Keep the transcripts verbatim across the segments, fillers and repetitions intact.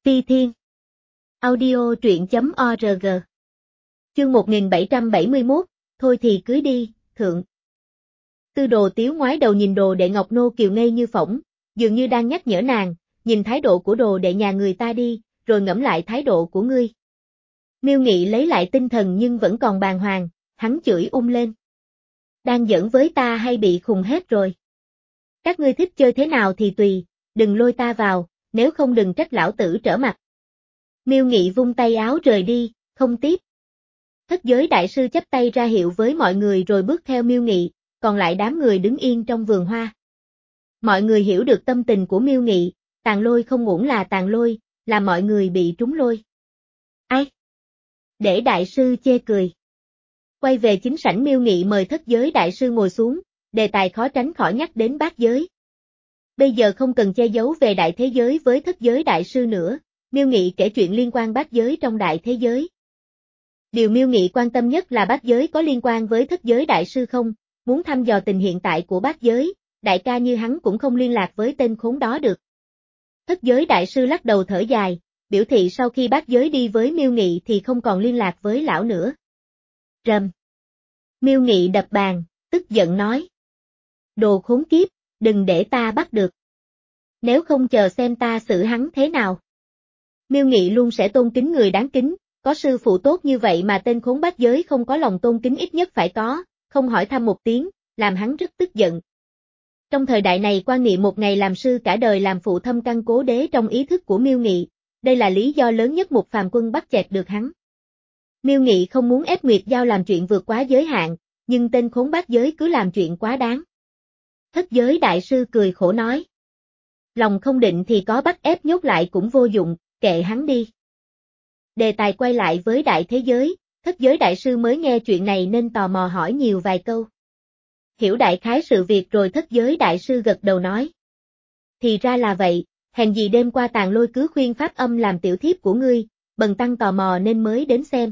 Phi Thiên. Audio truyện chấm org. Chương một nghìn bảy trăm bảy mươi mốt, thôi thì cưới đi, thượng. Tư Đồ Tiếu ngoái đầu nhìn Đồ đệ Ngọc Nô Kiều ngây như phỏng, dường như đang nhắc nhở nàng, nhìn thái độ của Đồ đệ nhà người ta đi, rồi ngẫm lại thái độ của ngươi. Miêu Nghị lấy lại tinh thần nhưng vẫn còn bàng hoàng, hắn chửi ung lên. Đang giỡn với ta hay bị khùng hết rồi? Các ngươi thích chơi thế nào thì tùy, đừng lôi ta vào, nếu không đừng trách lão tử trở mặt. Miêu Nghị vung tay áo rời đi, không tiếp. Thất giới đại sư chắp tay ra hiệu với mọi người rồi bước theo Miêu Nghị, còn lại đám người đứng yên trong vườn hoa. Mọi người hiểu được tâm tình của Miêu Nghị, Tàn Lôi không uổng là Tàn Lôi, là mọi người bị trúng lôi. Ai? Để đại sư chê cười. Quay về chính sảnh, Miêu Nghị mời thất giới đại sư ngồi xuống, đề tài khó tránh khỏi nhắc đến bát giới. Bây giờ không cần che giấu về đại thế giới với thất giới đại sư nữa, Miêu Nghị kể chuyện liên quan bát giới trong đại thế giới. Điều Miêu Nghị quan tâm nhất là bát giới có liên quan với thất giới đại sư không, muốn thăm dò tình hiện tại của bát giới, đại ca như hắn cũng không liên lạc với tên khốn đó được. Thất giới đại sư lắc đầu thở dài, biểu thị sau khi bát giới đi với Miêu Nghị thì không còn liên lạc với lão nữa. Rầm. Miêu Nghị đập bàn, tức giận nói. Đồ khốn kiếp, đừng để ta bắt được. Nếu không chờ xem ta xử hắn thế nào. Miêu Nghị luôn sẽ tôn kính người đáng kính, có sư phụ tốt như vậy mà tên khốn bát giới không có lòng tôn kính ít nhất phải có, không hỏi thăm một tiếng, làm hắn rất tức giận. Trong thời đại này quan niệm một ngày làm sư cả đời làm phụ thâm căn cố đế trong ý thức của Miêu Nghị, đây là lý do lớn nhất một phàm quân bắt chẹt được hắn. Miêu Nghị không muốn ép Nguyệt Giao làm chuyện vượt quá giới hạn, nhưng tên khốn bát giới cứ làm chuyện quá đáng. Thất giới đại sư cười khổ nói. Lòng không định thì có bắt ép nhốt lại cũng vô dụng, kệ hắn đi. Đề tài quay lại với đại thế giới, thất giới đại sư mới nghe chuyện này nên tò mò hỏi nhiều vài câu. Hiểu đại khái sự việc rồi thất giới đại sư gật đầu nói. Thì ra là vậy, hèn gì đêm qua Tàn Lôi cứ khuyên Pháp Âm làm tiểu thiếp của ngươi, bần tăng tò mò nên mới đến xem.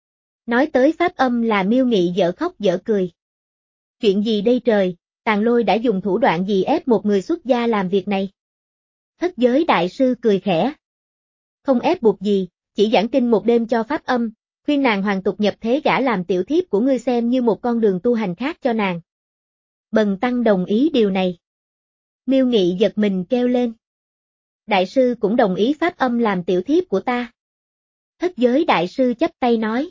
Nói tới Pháp Âm là Miêu Nghị dở khóc dở cười. Chuyện gì đây trời, Tàn Lôi đã dùng thủ đoạn gì ép một người xuất gia làm việc này? Thất giới đại sư cười khẽ. Không ép buộc gì, chỉ giảng kinh một đêm cho Pháp Âm, khuyên nàng hoàn tục nhập thế gả làm tiểu thiếp của ngươi xem như một con đường tu hành khác cho nàng. Bần tăng đồng ý điều này. Miêu Nghị giật mình kêu lên. Đại sư cũng đồng ý Pháp Âm làm tiểu thiếp của ta. Thất giới đại sư chắp tay nói.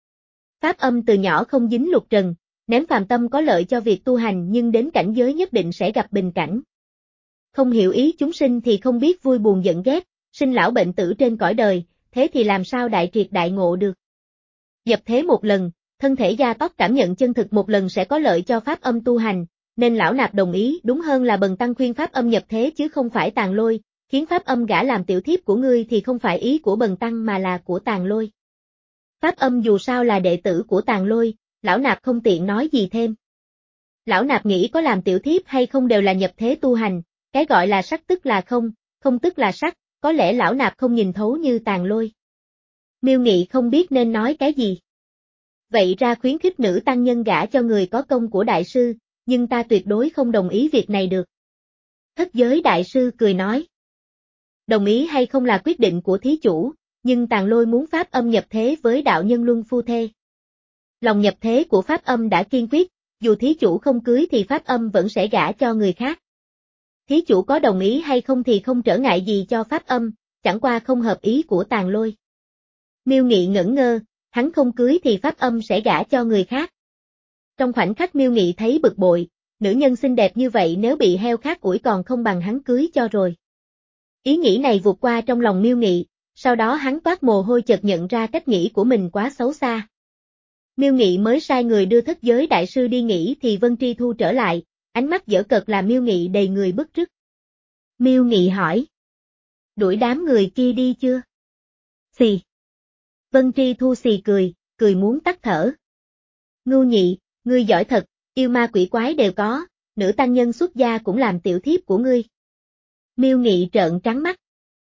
Pháp Âm từ nhỏ không dính lục trần, ném phàm tâm có lợi cho việc tu hành nhưng đến cảnh giới nhất định sẽ gặp bình cảnh. Không hiểu ý chúng sinh thì không biết vui buồn giận ghét, sinh lão bệnh tử trên cõi đời, thế thì làm sao đại triệt đại ngộ được. Nhập thế một lần, thân thể da tóc cảm nhận chân thực một lần sẽ có lợi cho Pháp Âm tu hành, nên lão nạp đồng ý, đúng hơn là bần tăng khuyên Pháp Âm nhập thế chứ không phải Tàn Lôi, khiến Pháp Âm gả làm tiểu thiếp của ngươi thì không phải ý của bần tăng mà là của Tàn Lôi. Pháp Âm dù sao là đệ tử của Tàn Lôi, lão nạp không tiện nói gì thêm. Lão nạp nghĩ có làm tiểu thiếp hay không đều là nhập thế tu hành, cái gọi là sắc tức là không, không tức là sắc, có lẽ lão nạp không nhìn thấu như Tàn Lôi. Miêu Nghị không biết nên nói cái gì. Vậy ra khuyến khích nữ tăng nhân gả cho người có công của đại sư, nhưng ta tuyệt đối không đồng ý việc này được. Thất giới đại sư cười nói. Đồng ý hay không là quyết định của thí chủ, nhưng Tàn Lôi muốn Pháp Âm nhập thế với đạo nhân luân phu thê. Lòng nhập thế của Pháp Âm đã kiên quyết, dù thí chủ không cưới thì Pháp Âm vẫn sẽ gả cho người khác. Thí chủ có đồng ý hay không thì không trở ngại gì cho Pháp Âm, chẳng qua không hợp ý của Tàn Lôi. Miêu Nghị ngẩn ngơ, hắn không cưới thì Pháp Âm sẽ gả cho người khác. Trong khoảnh khắc Miêu Nghị thấy bực bội, nữ nhân xinh đẹp như vậy nếu bị heo khác ủi còn không bằng hắn cưới cho rồi. Ý nghĩ này vụt qua trong lòng Miêu Nghị, sau đó hắn toát mồ hôi chợt nhận ra cách nghĩ của mình quá xấu xa. Miêu Nghị mới sai người đưa thất giới đại sư đi nghỉ thì Vân Tri Thu trở lại, ánh mắt giở cợt làm Miêu Nghị đầy người bức rứt. Miêu Nghị hỏi. Đuổi đám người kia đi chưa? Xì. Vân Tri Thu xì cười, cười muốn tắt thở. Ngưu Nhị, ngươi giỏi thật, yêu ma quỷ quái đều có, nữ tăng nhân xuất gia cũng làm tiểu thiếp của ngươi. Miêu Nghị trợn trắng mắt.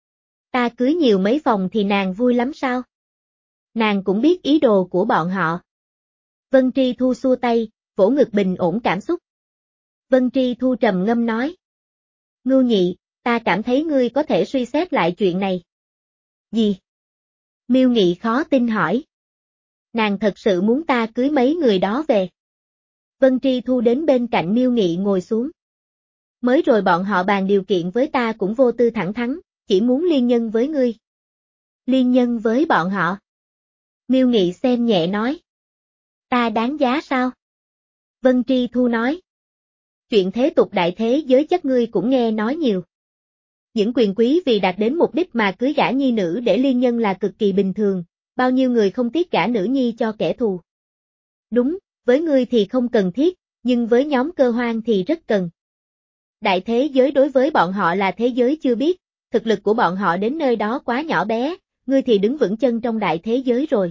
Ta cưới nhiều mấy phòng thì nàng vui lắm sao? Nàng cũng biết ý đồ của bọn họ. Vân Tri Thu xua tay, vỗ ngực bình ổn cảm xúc. Vân Tri Thu trầm ngâm nói. Ngưu Nhị, ta cảm thấy ngươi có thể suy xét lại chuyện này. Gì? Miêu Nghị khó tin hỏi. Nàng thật sự muốn ta cưới mấy người đó về. Vân Tri Thu đến bên cạnh Miêu Nghị ngồi xuống. Mới rồi bọn họ bàn điều kiện với ta cũng vô tư thẳng thắn, chỉ muốn liên nhân với ngươi. Liên nhân với bọn họ. Miêu Nghị xem nhẹ nói. Ta đáng giá sao? Vân Tri Thu nói. Chuyện thế tục đại thế giới chắc ngươi cũng nghe nói nhiều. Những quyền quý vì đạt đến mục đích mà cưới gả nhi nữ để liên nhân là cực kỳ bình thường, bao nhiêu người không tiếc gả nữ nhi cho kẻ thù. Đúng, với ngươi thì không cần thiết, nhưng với nhóm cơ hoang thì rất cần. Đại thế giới đối với bọn họ là thế giới chưa biết, thực lực của bọn họ đến nơi đó quá nhỏ bé, ngươi thì đứng vững chân trong đại thế giới rồi.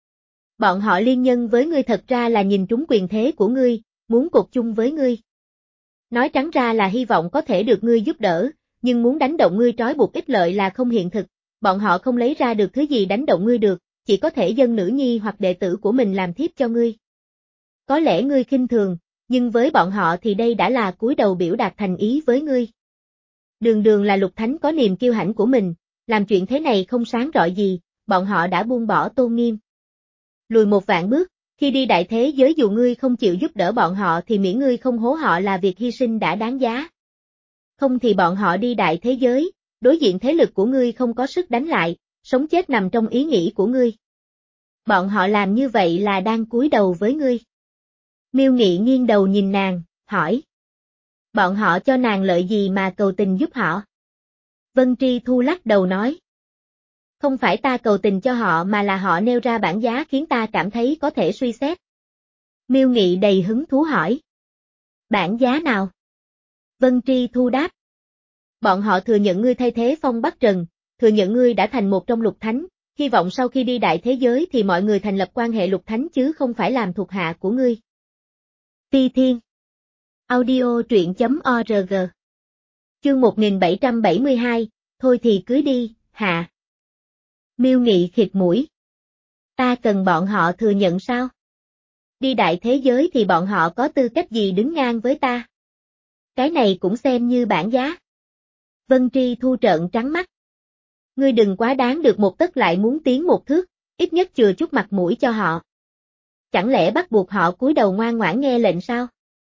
Bọn họ liên nhân với ngươi thật ra là nhìn trúng quyền thế của ngươi, muốn cột chung với ngươi. Nói trắng ra là hy vọng có thể được ngươi giúp đỡ, nhưng muốn đánh động ngươi trói buộc ích lợi là không hiện thực, bọn họ không lấy ra được thứ gì đánh động ngươi được, chỉ có thể dâng nữ nhi hoặc đệ tử của mình làm thiếp cho ngươi. Có lẽ ngươi khinh thường, nhưng với bọn họ thì đây đã là cúi đầu biểu đạt thành ý với ngươi. Đường đường là Lục Thánh có niềm kiêu hãnh của mình, làm chuyện thế này không sáng rọi gì, bọn họ đã buông bỏ tôn nghiêm. Lùi một vạn bước, khi đi đại thế giới dù ngươi không chịu giúp đỡ bọn họ thì miễn ngươi không hố họ là việc hy sinh đã đáng giá. Không thì bọn họ đi đại thế giới, đối diện thế lực của ngươi không có sức đánh lại, sống chết nằm trong ý nghĩ của ngươi. Bọn họ làm như vậy là đang cúi đầu với ngươi. Miêu Nghị nghiêng đầu nhìn nàng, hỏi. Bọn họ cho nàng lợi gì mà cầu tình giúp họ? Vân Tri Thu lắc đầu nói. Không phải ta cầu tình cho họ mà là họ nêu ra bảng giá khiến ta cảm thấy có thể suy xét. Miêu Nghị đầy hứng thú hỏi. Bảng giá nào? Vân Tri Thu đáp. Bọn họ thừa nhận ngươi thay thế Phong Bắc Trần, thừa nhận ngươi đã thành một trong Lục Thánh, hy vọng sau khi đi đại thế giới thì mọi người thành lập quan hệ Lục Thánh chứ không phải làm thuộc hạ của ngươi. Ti Thiên. Audio truyện chấm org. Chương một nghìn bảy trăm bảy mươi hai, thôi thì cưới đi, hạ. Miêu Nghị khịt mũi. Ta cần bọn họ thừa nhận sao? Đi đại thế giới thì bọn họ có tư cách gì đứng ngang với ta? Cái này cũng xem như bảng giá. Vân Tri Thu trợn trắng mắt. Ngươi đừng quá đáng được một tấc lại muốn tiến một thước, ít nhất chừa chút mặt mũi cho họ. Chẳng lẽ bắt buộc họ cúi đầu ngoan ngoãn nghe lệnh sao?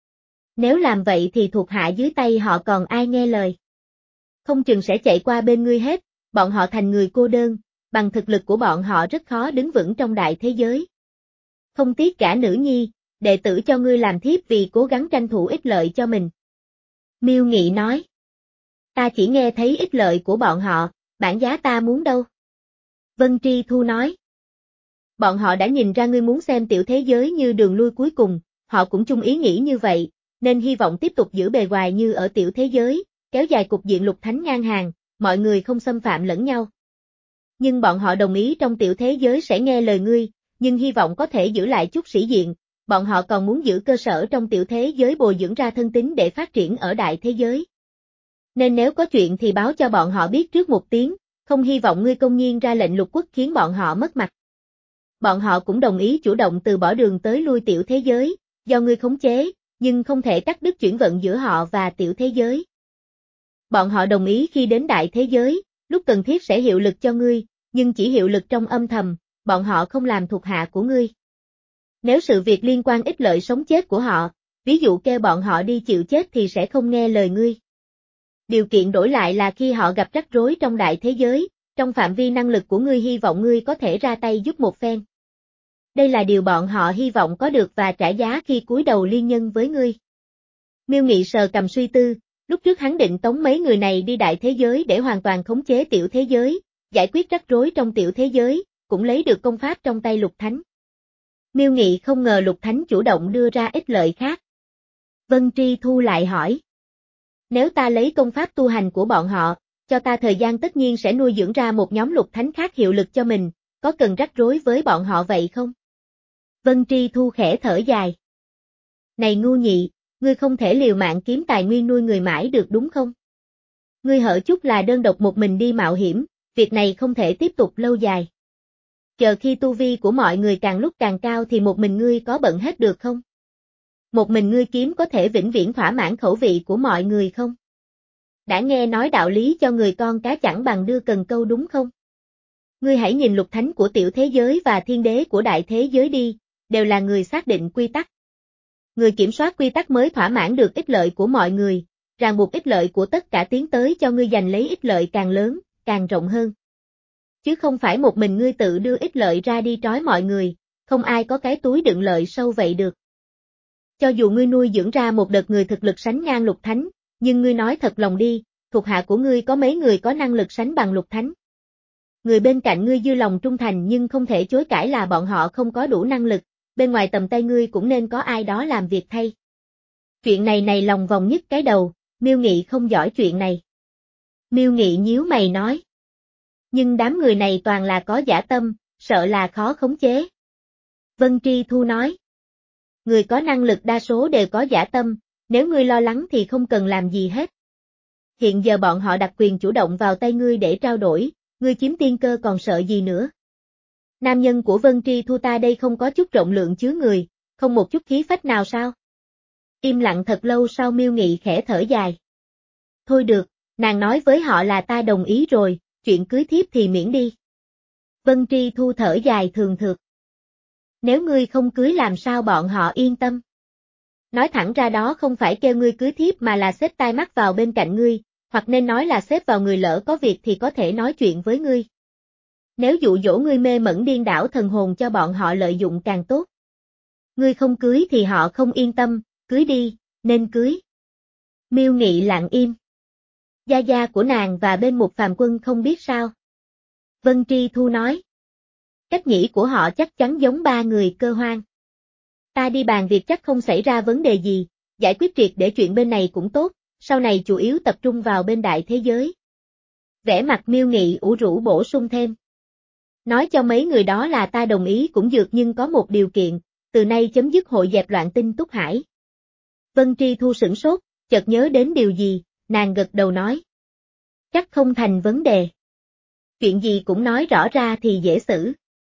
Nếu làm vậy thì thuộc hạ dưới tay họ còn ai nghe lời? Không chừng sẽ chạy qua bên ngươi hết, bọn họ thành người cô đơn, bằng thực lực của bọn họ rất khó đứng vững trong đại thế giới. Không tiếc cả nữ nhi, đệ tử cho ngươi làm thiếp vì cố gắng tranh thủ ích lợi cho mình. Miêu Nghị nói. Ta chỉ nghe thấy ích lợi của bọn họ, bản giá ta muốn đâu. Vân Tri Thu nói. Bọn họ đã nhìn ra ngươi muốn xem tiểu thế giới như đường lui cuối cùng, họ cũng chung ý nghĩ như vậy, nên hy vọng tiếp tục giữ bề ngoài như ở tiểu thế giới, kéo dài cục diện Lục Thánh ngang hàng, mọi người không xâm phạm lẫn nhau. Nhưng bọn họ đồng ý trong tiểu thế giới sẽ nghe lời ngươi, nhưng hy vọng có thể giữ lại chút sĩ diện, bọn họ còn muốn giữ cơ sở trong tiểu thế giới bồi dưỡng ra thân tín để phát triển ở đại thế giới. Nên nếu có chuyện thì báo cho bọn họ biết trước một tiếng, không hy vọng ngươi công nhiên ra lệnh lục quốc khiến bọn họ mất mặt. Bọn họ cũng đồng ý chủ động từ bỏ đường tới lui tiểu thế giới, do ngươi khống chế, nhưng không thể cắt đứt chuyển vận giữa họ và tiểu thế giới. Bọn họ đồng ý khi đến đại thế giới, lúc cần thiết sẽ hiệu lực cho ngươi, nhưng chỉ hiệu lực trong âm thầm, bọn họ không làm thuộc hạ của ngươi. Nếu sự việc liên quan ích lợi sống chết của họ, ví dụ kêu bọn họ đi chịu chết thì sẽ không nghe lời ngươi. Điều kiện đổi lại là khi họ gặp rắc rối trong đại thế giới, trong phạm vi năng lực của ngươi hy vọng ngươi có thể ra tay giúp một phen. Đây là điều bọn họ hy vọng có được và trả giá khi cúi đầu liên nhân với ngươi. Miêu Nghị sờ cầm suy tư, lúc trước hắn định tống mấy người này đi đại thế giới để hoàn toàn khống chế tiểu thế giới, giải quyết rắc rối trong tiểu thế giới, cũng lấy được công pháp trong tay Lục Thánh. Miêu Nghị không ngờ Lục Thánh chủ động đưa ra ích lợi khác. Vân Tri Thu lại hỏi. Nếu ta lấy công pháp tu hành của bọn họ, cho ta thời gian tất nhiên sẽ nuôi dưỡng ra một nhóm Lục Thánh khác hiệu lực cho mình, có cần rắc rối với bọn họ vậy không? Vân Tri Thu khẽ thở dài. Này ngu nhị, ngươi không thể liều mạng kiếm tài nguyên nuôi người mãi được đúng không? Ngươi hở chút là đơn độc một mình đi mạo hiểm, việc này không thể tiếp tục lâu dài. Chờ khi tu vi của mọi người càng lúc càng cao thì một mình ngươi có bận hết được không? Một mình ngươi kiếm có thể vĩnh viễn thỏa mãn khẩu vị của mọi người không? Đã nghe nói đạo lý cho người con cá chẳng bằng đưa cần câu đúng không? Ngươi hãy nhìn lục thánh của tiểu thế giới và thiên đế của đại thế giới đi, đều là người xác định quy tắc. Người kiểm soát quy tắc mới thỏa mãn được ích lợi của mọi người, ràng buộc ích lợi của tất cả tiến tới cho ngươi giành lấy ích lợi càng lớn, càng rộng hơn. Chứ không phải một mình ngươi tự đưa ích lợi ra đi trói mọi người, không ai có cái túi đựng lợi sâu vậy được. Cho dù ngươi nuôi dưỡng ra một đợt người thực lực sánh ngang lục thánh, nhưng ngươi nói thật lòng đi, thuộc hạ của ngươi có mấy người có năng lực sánh bằng lục thánh. Người bên cạnh ngươi dư lòng trung thành nhưng không thể chối cãi là bọn họ không có đủ năng lực, bên ngoài tầm tay ngươi cũng nên có ai đó làm việc thay. Chuyện này này lòng vòng nhất cái đầu, Miêu Nghị không giỏi chuyện này. Miêu Nghị nhíu mày nói. Nhưng đám người này toàn là có dã tâm, sợ là khó khống chế. Vân Tri Thu nói. Người có năng lực đa số đều có dã tâm, nếu ngươi lo lắng thì không cần làm gì hết. Hiện giờ bọn họ đặt quyền chủ động vào tay ngươi để trao đổi, ngươi chiếm tiên cơ còn sợ gì nữa. Nam nhân của Vân Tri Thu ta đây không có chút rộng lượng chứa người, không một chút khí phách nào sao? Im lặng thật lâu sau Miêu Nghị khẽ thở dài. Thôi được, nàng nói với họ là ta đồng ý rồi, chuyện cưới thiếp thì miễn đi. Vân Tri Thu thở dài thường thượt. Nếu ngươi không cưới làm sao bọn họ yên tâm? Nói thẳng ra đó không phải kêu ngươi cưới thiếp mà là xếp tai mắt vào bên cạnh ngươi, hoặc nên nói là xếp vào người lỡ có việc thì có thể nói chuyện với ngươi. Nếu dụ dỗ ngươi mê mẩn điên đảo thần hồn cho bọn họ lợi dụng càng tốt. Ngươi không cưới thì họ không yên tâm, cưới đi, nên cưới. Miêu Nghị lặng im. Gia gia của nàng và bên Mục Phàm Quân không biết sao. Vân Tri Thu nói. Cách nghĩ của họ chắc chắn giống ba người Cơ Hoang. Ta đi bàn việc chắc không xảy ra vấn đề gì, giải quyết triệt để chuyện bên này cũng tốt, sau này chủ yếu tập trung vào bên đại thế giới. Vẻ mặt Miêu Nghị ủ rũ bổ sung thêm. Nói cho mấy người đó là ta đồng ý cũng dược nhưng có một điều kiện, từ nay chấm dứt hội dẹp loạn tinh Túc Hải. Vân Tri Thu sửng sốt, chợt nhớ đến điều gì, nàng gật đầu nói. Chắc không thành vấn đề. Chuyện gì cũng nói rõ ra thì dễ xử.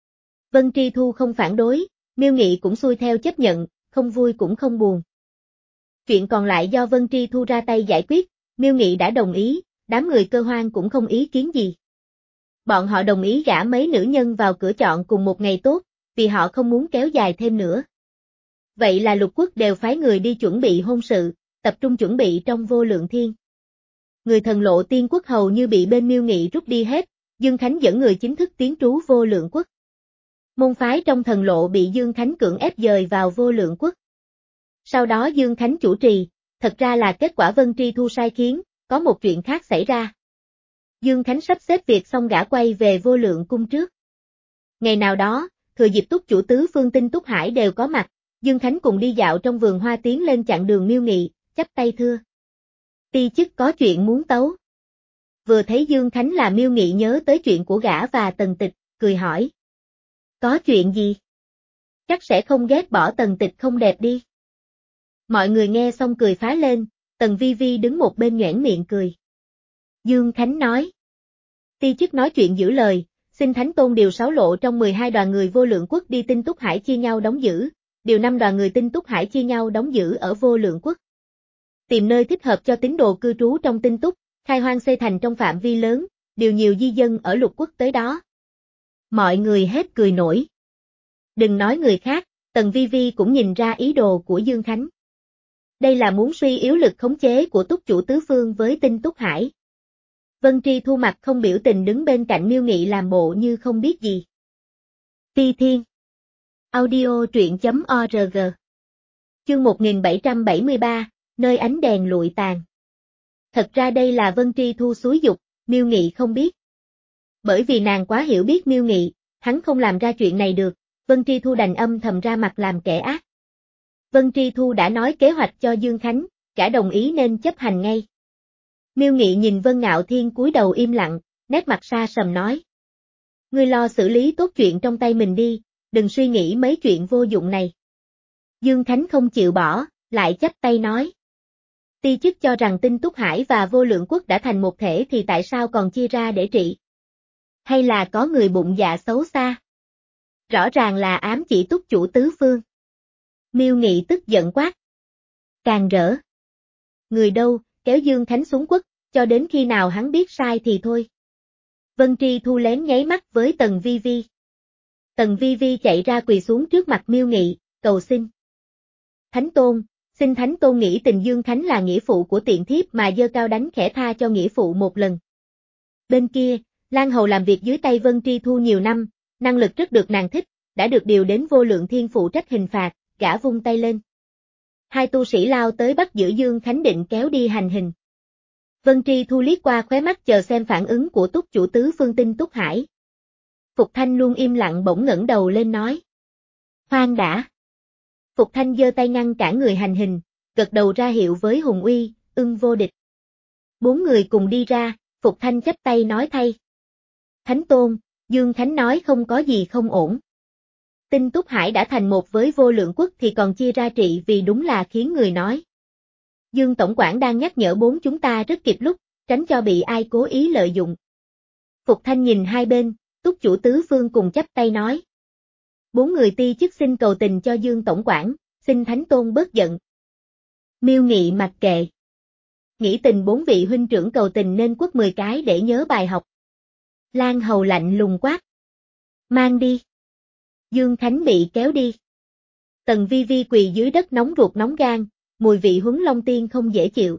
Vân Tri Thu không phản đối, Miêu Nghị cũng xuôi theo chấp nhận, không vui cũng không buồn. Chuyện còn lại do Vân Tri Thu ra tay giải quyết, Miêu Nghị đã đồng ý, đám người Cơ Hoang cũng không ý kiến gì. Bọn họ đồng ý gả mấy nữ nhân vào cửa chọn cùng một ngày tốt, vì họ không muốn kéo dài thêm nữa. Vậy là lục quốc đều phái người đi chuẩn bị hôn sự, tập trung chuẩn bị trong Vô Lượng Thiên. Người thần lộ tiên quốc hầu như bị bên Miêu Nghị rút đi hết, Dương Khánh dẫn người chính thức tiến trú Vô Lượng Quốc. Môn phái trong thần lộ bị Dương Khánh cưỡng ép dời vào Vô Lượng Quốc. Sau đó Dương Khánh chủ trì, thật ra là kết quả Vân Tri Thu sai khiến, có một chuyện khác xảy ra. Dương Khánh sắp xếp việc xong gã quay về Vô Lượng Cung trước. Ngày nào đó, thừa dịp Túc chủ tứ phương tinh Túc Hải đều có mặt, Dương Khánh cùng đi dạo trong vườn hoa tiến lên chặn đường Miêu Nghị, chắp tay thưa. Ti chức có chuyện muốn tấu. Vừa thấy Dương Khánh là Miêu Nghị nhớ tới chuyện của gã và Tần Tịch, cười hỏi. Có chuyện gì? Chắc sẽ không ghét bỏ Tần Tịch không đẹp đi. Mọi người nghe xong cười phá lên, Tần Vi Vi đứng một bên nhoẻn miệng cười. Dương Khánh nói. Ti chức nói chuyện giữ lời, xin Thánh Tôn điều sáu lộ trong mười hai đoàn người Vô Lượng Quốc đi Tinh Túc Hải chia nhau đóng giữ, điều năm đoàn người Tinh Túc Hải chia nhau đóng giữ ở Vô Lượng Quốc. Tìm nơi thích hợp cho tín đồ cư trú trong Tinh Túc, khai hoang xây thành trong phạm vi lớn, điều nhiều di dân ở lục quốc tới đó. Mọi người hết cười nổi. Đừng nói người khác, Tần Vi Vi cũng nhìn ra ý đồ của Dương Khánh. Đây là muốn suy yếu lực khống chế của túc chủ tứ phương với Tinh Túc Hải. Vân Tri Thu mặt không biểu tình đứng bên cạnh Miêu Nghị làm bộ như không biết gì. Ti Thiên Audio truyện.org Chương một nghìn bảy trăm bảy mươi ba, nơi ánh đèn lụi tàn. Thật ra đây là Vân Tri Thu xúi dục, Miêu Nghị không biết. Bởi vì nàng quá hiểu biết Miêu Nghị, hắn không làm ra chuyện này được, Vân Tri Thu đành âm thầm ra mặt làm kẻ ác. Vân Tri Thu đã nói kế hoạch cho Dương Khánh, cả đồng ý nên chấp hành ngay. Miêu Nghị nhìn Vân Ngạo Thiên cúi đầu im lặng, nét mặt xa sầm nói. Ngươi lo xử lý tốt chuyện trong tay mình đi, đừng suy nghĩ mấy chuyện vô dụng này. Dương Khánh không chịu bỏ, lại chắp tay nói. Ti chức cho rằng Tinh Túc Hải và Vô Lượng Quốc đã thành một thể thì tại sao còn chia ra để trị? Hay là có người bụng dạ xấu xa? Rõ ràng là ám chỉ túc chủ tứ phương. Miêu Nghị tức giận quát. Càng rỡ. Người đâu, kéo Dương Khánh xuống quất, cho đến khi nào hắn biết sai thì thôi. Vân Tri Thu lén nháy mắt với Tần Vi Vi. Tần Vi Vi chạy ra quỳ xuống trước mặt Miêu Nghị, cầu xin. Thánh Tôn, xin Thánh Tôn nghĩ tình Dương Khánh là nghĩa phụ của tiện thiếp mà giơ cao đánh khẽ tha cho nghĩa phụ một lần. Bên kia, Lan Hầu làm việc dưới tay Vân Tri Thu nhiều năm, năng lực rất được nàng thích, đã được điều đến Vô Lượng Thiên phụ trách hình phạt, gã vung tay lên. Hai tu sĩ lao tới bắt giữ Dương Khánh định kéo đi hành hình. Vân Tri Thu liếc qua khóe mắt chờ xem phản ứng của túc chủ tứ phương tinh Túc Hải. Phục Thanh luôn im lặng bỗng ngẩng đầu lên nói. Khoan đã. Phục Thanh giơ tay ngăn cản người hành hình, gật đầu ra hiệu với Hùng Uy, Ưng Vô Địch. Bốn người cùng đi ra, Phục Thanh chắp tay nói thay. Thánh Tôn, Dương Khánh nói không có gì không ổn. Tinh Túc Hải đã thành một với Vô Lượng Quốc thì còn chia ra trị vì đúng là khiến người nói. Dương Tổng quản đang nhắc nhở bốn chúng ta rất kịp lúc, tránh cho bị ai cố ý lợi dụng. Phục Thanh nhìn hai bên, túc chủ tứ phương cùng chắp tay nói. Bốn người ti chức xin cầu tình cho Dương Tổng quản, xin Thánh Tôn bớt giận. Miêu Nghị mặc kệ. Nghĩ tình bốn vị huynh trưởng cầu tình nên quất mười cái để nhớ bài học. Lan Hầu lạnh lùng quát. Mang đi. Dương Khánh bị kéo đi. Tần Vi Vi quỳ dưới đất nóng ruột nóng gan, mùi vị Huấn Long Tiên không dễ chịu.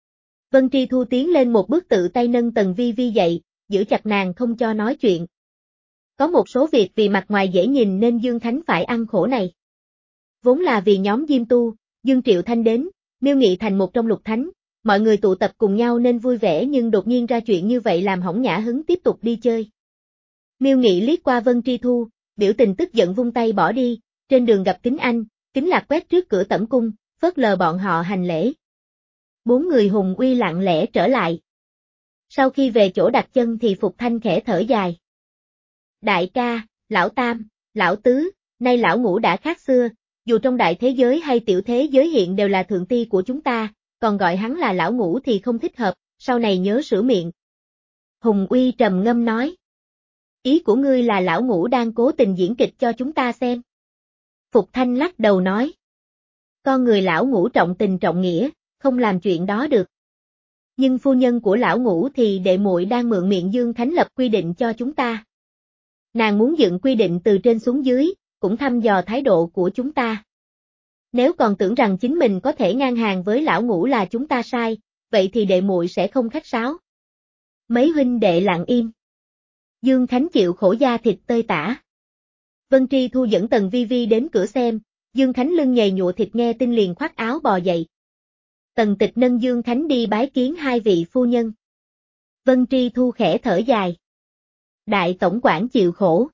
Vân Tri Thu tiến lên một bước tự tay nâng Tần Vi Vi dậy, giữ chặt nàng không cho nói chuyện. Có một số việc vì mặt ngoài dễ nhìn nên Dương Khánh phải ăn khổ này. Vốn là vì nhóm Diêm Tu, Dương Triệu Thanh đến, Miêu Nghị thành một trong lục thánh, mọi người tụ tập cùng nhau nên vui vẻ nhưng đột nhiên ra chuyện như vậy làm hỏng nhã hứng tiếp tục đi chơi. Miêu Nghị liếc qua Vân Tri Thu, biểu tình tức giận vung tay bỏ đi, trên đường gặp Kính Anh, Kính Lạc quét trước cửa tẩm cung, phớt lờ bọn họ hành lễ. Bốn người Hùng Uy lặng lẽ trở lại. Sau khi về chỗ đặt chân thì Phục Thanh khẽ thở dài. Đại ca, lão tam, lão tứ, nay lão ngũ đã khác xưa, dù trong đại thế giới hay tiểu thế giới hiện đều là thượng ti của chúng ta, còn gọi hắn là lão ngũ thì không thích hợp, sau này nhớ sửa miệng. Hùng Uy trầm ngâm nói. Ý của ngươi là lão ngũ đang cố tình diễn kịch cho chúng ta xem. Phục Thanh lắc đầu nói. Con người lão ngũ trọng tình trọng nghĩa, không làm chuyện đó được. Nhưng phu nhân của lão ngũ thì đệ muội đang mượn miệng Dương Khánh lập quy định cho chúng ta. Nàng muốn dựng quy định từ trên xuống dưới, cũng thăm dò thái độ của chúng ta. Nếu còn tưởng rằng chính mình có thể ngang hàng với lão ngũ là chúng ta sai, vậy thì đệ muội sẽ không khách sáo. Mấy huynh đệ lặng im. Dương Khánh chịu khổ da thịt tơi tả. Vân Tri Thu dẫn Tần Vi Vi đến cửa xem, Dương Khánh lưng nhầy nhụa thịt nghe tin liền khoác áo bò dậy. Tần Tịch nâng Dương Khánh đi bái kiến hai vị phu nhân. Vân Tri Thu khẽ thở dài. Đại tổng quản chịu khổ.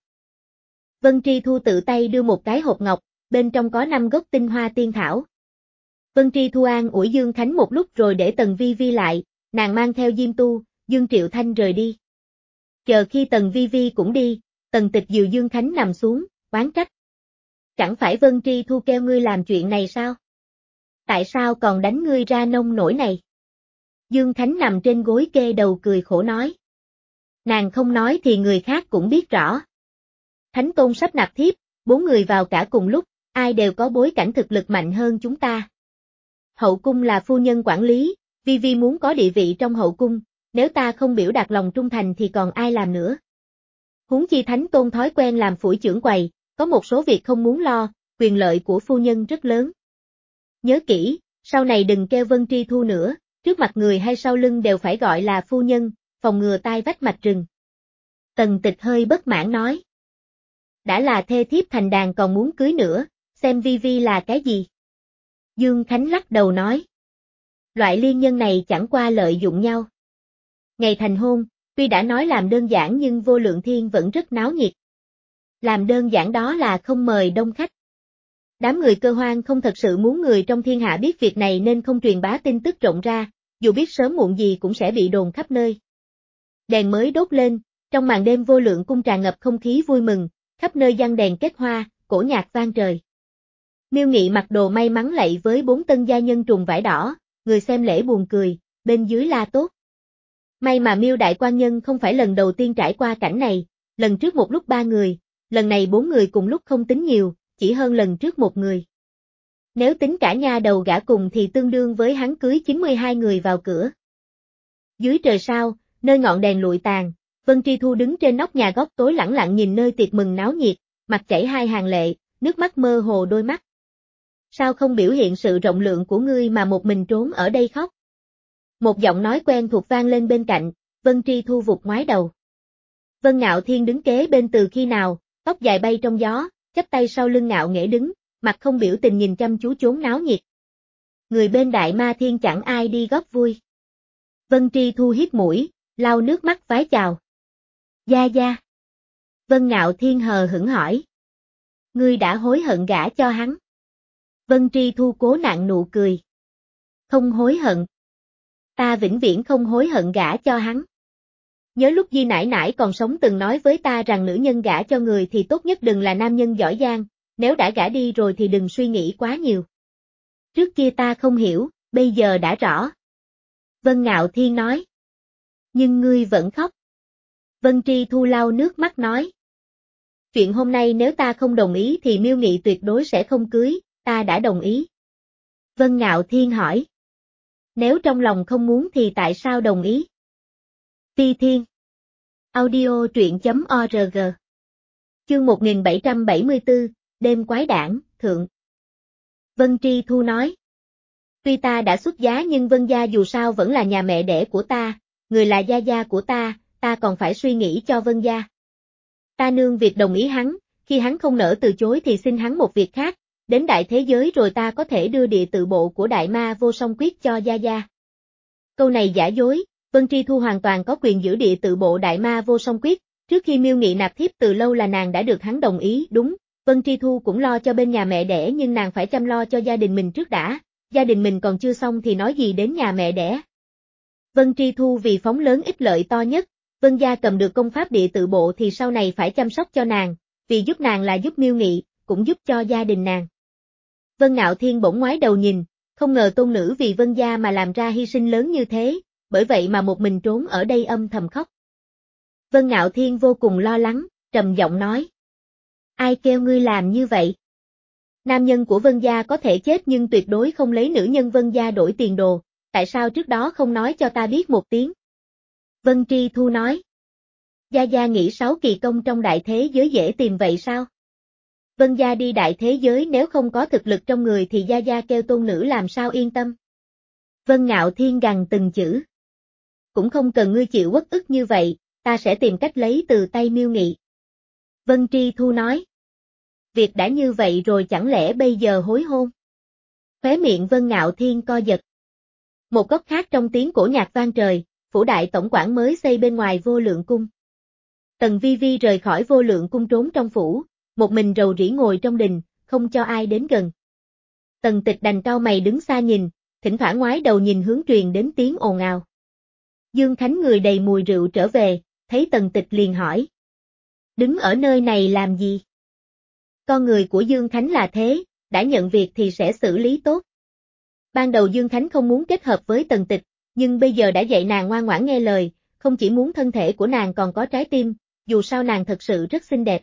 Vân Tri Thu tự tay đưa một cái hộp ngọc, bên trong có năm gốc tinh hoa tiên thảo. Vân Tri Thu an ủi Dương Khánh một lúc rồi để Tần Vi Vi lại, nàng mang theo Diêm Tu, Dương Triệu Thanh rời đi. Chờ khi Tần Vi Vi cũng đi, Tần Tịch dìu Dương Khánh nằm xuống, oán trách. Chẳng phải Vân Tri Thu kêu ngươi làm chuyện này sao? Tại sao còn đánh ngươi ra nông nổi này? Dương Khánh nằm trên gối kê đầu cười khổ nói. Nàng không nói thì người khác cũng biết rõ. Thánh Tôn sắp nạp thiếp, bốn người vào cả cùng lúc, ai đều có bối cảnh thực lực mạnh hơn chúng ta. Hậu cung là phu nhân quản lý, Vi Vi muốn có địa vị trong hậu cung, nếu ta không biểu đạt lòng trung thành thì còn ai làm nữa. Huống chi Thánh Tôn thói quen làm phủi chưởng quầy, có một số việc không muốn lo, quyền lợi của phu nhân rất lớn. Nhớ kỹ, sau này đừng kêu Vân Tri Thu nữa, trước mặt người hay sau lưng đều phải gọi là phu nhân, phòng ngừa tai vách mạch rừng. Tần Tịch hơi bất mãn nói. Đã là thê thiếp thành đàn còn muốn cưới nữa, xem Vi Vi là cái gì? Dương Khánh lắc đầu nói. Loại liên nhân này chẳng qua lợi dụng nhau. Ngày thành hôn, tuy đã nói làm đơn giản nhưng Vô Lượng Thiên vẫn rất náo nhiệt. Làm đơn giản đó là không mời đông khách. Đám người Cơ Hoang không thật sự muốn người trong thiên hạ biết việc này nên không truyền bá tin tức rộng ra, dù biết sớm muộn gì cũng sẽ bị đồn khắp nơi. Đèn mới đốt lên, trong màn đêm Vô Lượng cung tràn ngập không khí vui mừng, khắp nơi giăng đèn kết hoa, cổ nhạc vang trời. Miêu Nghị mặc đồ may mắn lạy với bốn tân gia nhân trùng vải đỏ, người xem lễ buồn cười, bên dưới la tốt. May mà Miêu đại quan nhân không phải lần đầu tiên trải qua cảnh này, lần trước một lúc ba người, lần này bốn người cùng lúc không tính nhiều, chỉ hơn lần trước một người. Nếu tính cả nha đầu gã cùng thì tương đương với hắn cưới chín mươi hai người vào cửa. Dưới trời sao, nơi ngọn đèn lụi tàn, Vân Tri Thu đứng trên nóc nhà góc tối lẳng lặng nhìn nơi tiệc mừng náo nhiệt, mặt chảy hai hàng lệ, nước mắt mơ hồ đôi mắt. Sao không biểu hiện sự rộng lượng của ngươi mà một mình trốn ở đây khóc? Một giọng nói quen thuộc vang lên bên cạnh, Vân Tri Thu vụt ngoái đầu. Vân Ngạo Thiên đứng kế bên từ khi nào, tóc dài bay trong gió, chắp tay sau lưng ngạo nghễ đứng, mặt không biểu tình nhìn chăm chú chốn náo nhiệt. Người bên Đại Ma Thiên chẳng ai đi góp vui. Vân Tri Thu hít mũi, lau nước mắt vái chào. Gia Gia. Vân Ngạo Thiên hờ hững hỏi. Ngươi đã hối hận gả cho hắn. Vân Tri Thu cố nặn nụ cười. Không hối hận. Ta vĩnh viễn không hối hận gả cho hắn. Nhớ lúc Di nãi nãi còn sống từng nói với ta rằng nữ nhân gả cho người thì tốt nhất đừng là nam nhân giỏi giang, nếu đã gả đi rồi thì đừng suy nghĩ quá nhiều. Trước kia ta không hiểu, bây giờ đã rõ. Vân Ngạo Thiên nói. Nhưng ngươi vẫn khóc. Vân Tri Thu lau nước mắt nói. Chuyện hôm nay nếu ta không đồng ý thì Miêu Nghị tuyệt đối sẽ không cưới, ta đã đồng ý. Vân Ngạo Thiên hỏi. Nếu trong lòng không muốn thì tại sao đồng ý? Ti Thiên. Audio truyện.org. Chương một nghìn bảy trăm bảy mươi tư, đêm quái đản, thượng. Vân Tri Thu nói. Tuy ta đã xuất giá nhưng Vân gia dù sao vẫn là nhà mẹ đẻ của ta, người là gia gia của ta, ta còn phải suy nghĩ cho Vân gia. Ta nương việc đồng ý hắn, khi hắn không nỡ từ chối thì xin hắn một việc khác, đến đại thế giới rồi ta có thể đưa địa tự bộ của đại ma vô song quyết cho gia gia. Câu này giả dối, Vân Tri Thu hoàn toàn có quyền giữ địa tự bộ đại ma vô song quyết, trước khi Miêu Nghị nạp thiếp từ lâu là nàng đã được hắn đồng ý, đúng, Vân Tri Thu cũng lo cho bên nhà mẹ đẻ nhưng nàng phải chăm lo cho gia đình mình trước đã, gia đình mình còn chưa xong thì nói gì đến nhà mẹ đẻ. Vân Tri Thu vì phóng lớn ích lợi to nhất, Vân gia cầm được công pháp địa tự bộ thì sau này phải chăm sóc cho nàng, vì giúp nàng là giúp Miêu Nghị, cũng giúp cho gia đình nàng. Vân Ngạo Thiên bỗng ngoái đầu nhìn, không ngờ tôn nữ vì Vân gia mà làm ra hy sinh lớn như thế, bởi vậy mà một mình trốn ở đây âm thầm khóc. Vân Ngạo Thiên vô cùng lo lắng, trầm giọng nói. Ai kêu ngươi làm như vậy? Nam nhân của Vân gia có thể chết nhưng tuyệt đối không lấy nữ nhân Vân gia đổi tiền đồ, tại sao trước đó không nói cho ta biết một tiếng? Vân Tri Thu nói. Gia Gia nghĩ sáu kỳ công trong đại thế giới dễ tìm vậy sao? Vân gia đi đại thế giới nếu không có thực lực trong người thì Gia Gia kêu tôn nữ làm sao yên tâm? Vân Ngạo Thiên gằn từng chữ. Cũng không cần ngươi chịu uất ức như vậy, ta sẽ tìm cách lấy từ tay Miêu Nghị. Vân Tri Thu nói. Việc đã như vậy rồi chẳng lẽ bây giờ hối hôn? Khóe miệng Vân Ngạo Thiên co giật. Một góc khác trong tiếng cổ nhạc vang trời, phủ đại tổng quản mới xây bên ngoài Vô Lượng Cung. Tần Vi Vi rời khỏi Vô Lượng Cung trốn trong phủ, một mình rầu rĩ ngồi trong đình, không cho ai đến gần. Tần Tịch đành cau mày đứng xa nhìn, thỉnh thoảng ngoái đầu nhìn hướng truyền đến tiếng ồn ào. Dương Khánh người đầy mùi rượu trở về, thấy Tần Tịch liền hỏi. Đứng ở nơi này làm gì? Con người của Dương Khánh là thế, đã nhận việc thì sẽ xử lý tốt. Ban đầu Dương Khánh không muốn kết hợp với Tần Tịch, nhưng bây giờ đã dạy nàng ngoan ngoãn nghe lời, không chỉ muốn thân thể của nàng còn có trái tim, dù sao nàng thật sự rất xinh đẹp.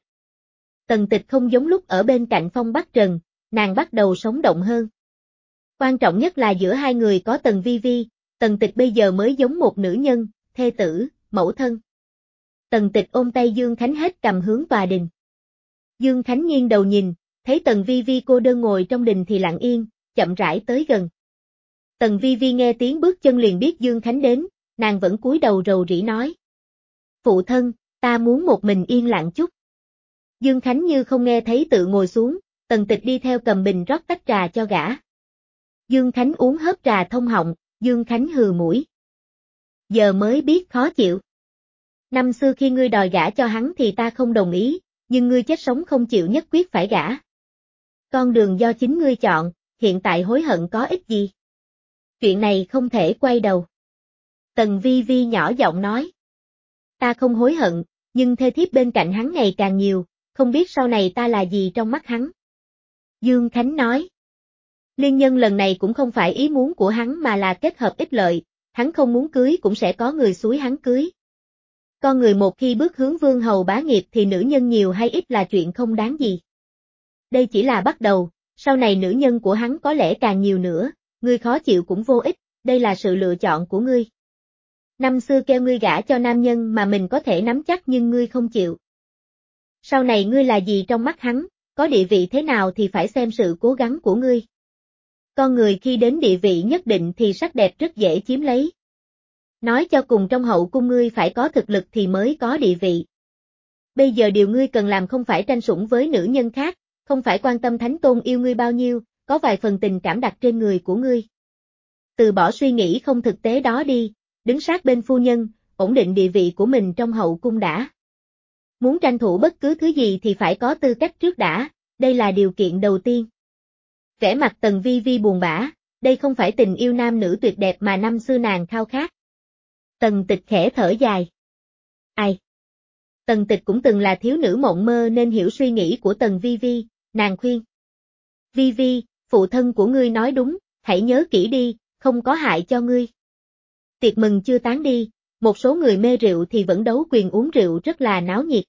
Tần Tịch không giống lúc ở bên cạnh Phong Bắc Trần, nàng bắt đầu sống động hơn. Quan trọng nhất là giữa hai người có Tần Vi Vi, Tần Tịch bây giờ mới giống một nữ nhân, thê tử, mẫu thân. Tần Tịch ôm tay Dương Khánh hết cầm hướng tòa đình. Dương Khánh nghiêng đầu nhìn, thấy Tần Vi Vi cô đơn ngồi trong đình thì lặng yên, chậm rãi tới gần. Tần Vi Vi nghe tiếng bước chân liền biết Dương Khánh đến, nàng vẫn cúi đầu rầu rĩ nói. Phụ thân, ta muốn một mình yên lặng chút. Dương Khánh như không nghe thấy tự ngồi xuống, Tần Tịch đi theo cầm bình rót tách trà cho gã. Dương Khánh uống hớp trà thông họng, Dương Khánh hừ mũi. Giờ mới biết khó chịu. Năm xưa khi ngươi đòi gả cho hắn thì ta không đồng ý, nhưng ngươi chết sống không chịu nhất quyết phải gả. Con đường do chính ngươi chọn, hiện tại hối hận có ích gì? Chuyện này không thể quay đầu. Tần Vi Vi nhỏ giọng nói. Ta không hối hận, nhưng thê thiếp bên cạnh hắn ngày càng nhiều, không biết sau này ta là gì trong mắt hắn. Dương Khánh nói. Liên nhân lần này cũng không phải ý muốn của hắn mà là kết hợp ích lợi, hắn không muốn cưới cũng sẽ có người xúi hắn cưới. Con người một khi bước hướng vương hầu bá nghiệp thì nữ nhân nhiều hay ít là chuyện không đáng gì. Đây chỉ là bắt đầu, sau này nữ nhân của hắn có lẽ càng nhiều nữa, ngươi khó chịu cũng vô ích, đây là sự lựa chọn của ngươi. Năm xưa kêu ngươi gả cho nam nhân mà mình có thể nắm chắc nhưng ngươi không chịu. Sau này ngươi là gì trong mắt hắn, có địa vị thế nào thì phải xem sự cố gắng của ngươi. Con người khi đến địa vị nhất định thì sắc đẹp rất dễ chiếm lấy. Nói cho cùng trong hậu cung ngươi phải có thực lực thì mới có địa vị. Bây giờ điều ngươi cần làm không phải tranh sủng với nữ nhân khác, không phải quan tâm thánh tôn yêu ngươi bao nhiêu, có vài phần tình cảm đặt trên người của ngươi. Từ bỏ suy nghĩ không thực tế đó đi, đứng sát bên phu nhân, ổn định địa vị của mình trong hậu cung đã. Muốn tranh thủ bất cứ thứ gì thì phải có tư cách trước đã, đây là điều kiện đầu tiên. Vẻ mặt Tần Vi Vi buồn bã, đây không phải tình yêu nam nữ tuyệt đẹp mà năm xưa nàng khao khát. Tần Tịch khẽ thở dài. Ai? Tần Tịch cũng từng là thiếu nữ mộng mơ nên hiểu suy nghĩ của Tần Vi Vi, nàng khuyên. Vi Vi, phụ thân của ngươi nói đúng, hãy nhớ kỹ đi, không có hại cho ngươi. Tiệc mừng chưa tán đi, một số người mê rượu thì vẫn đấu quyền uống rượu rất là náo nhiệt.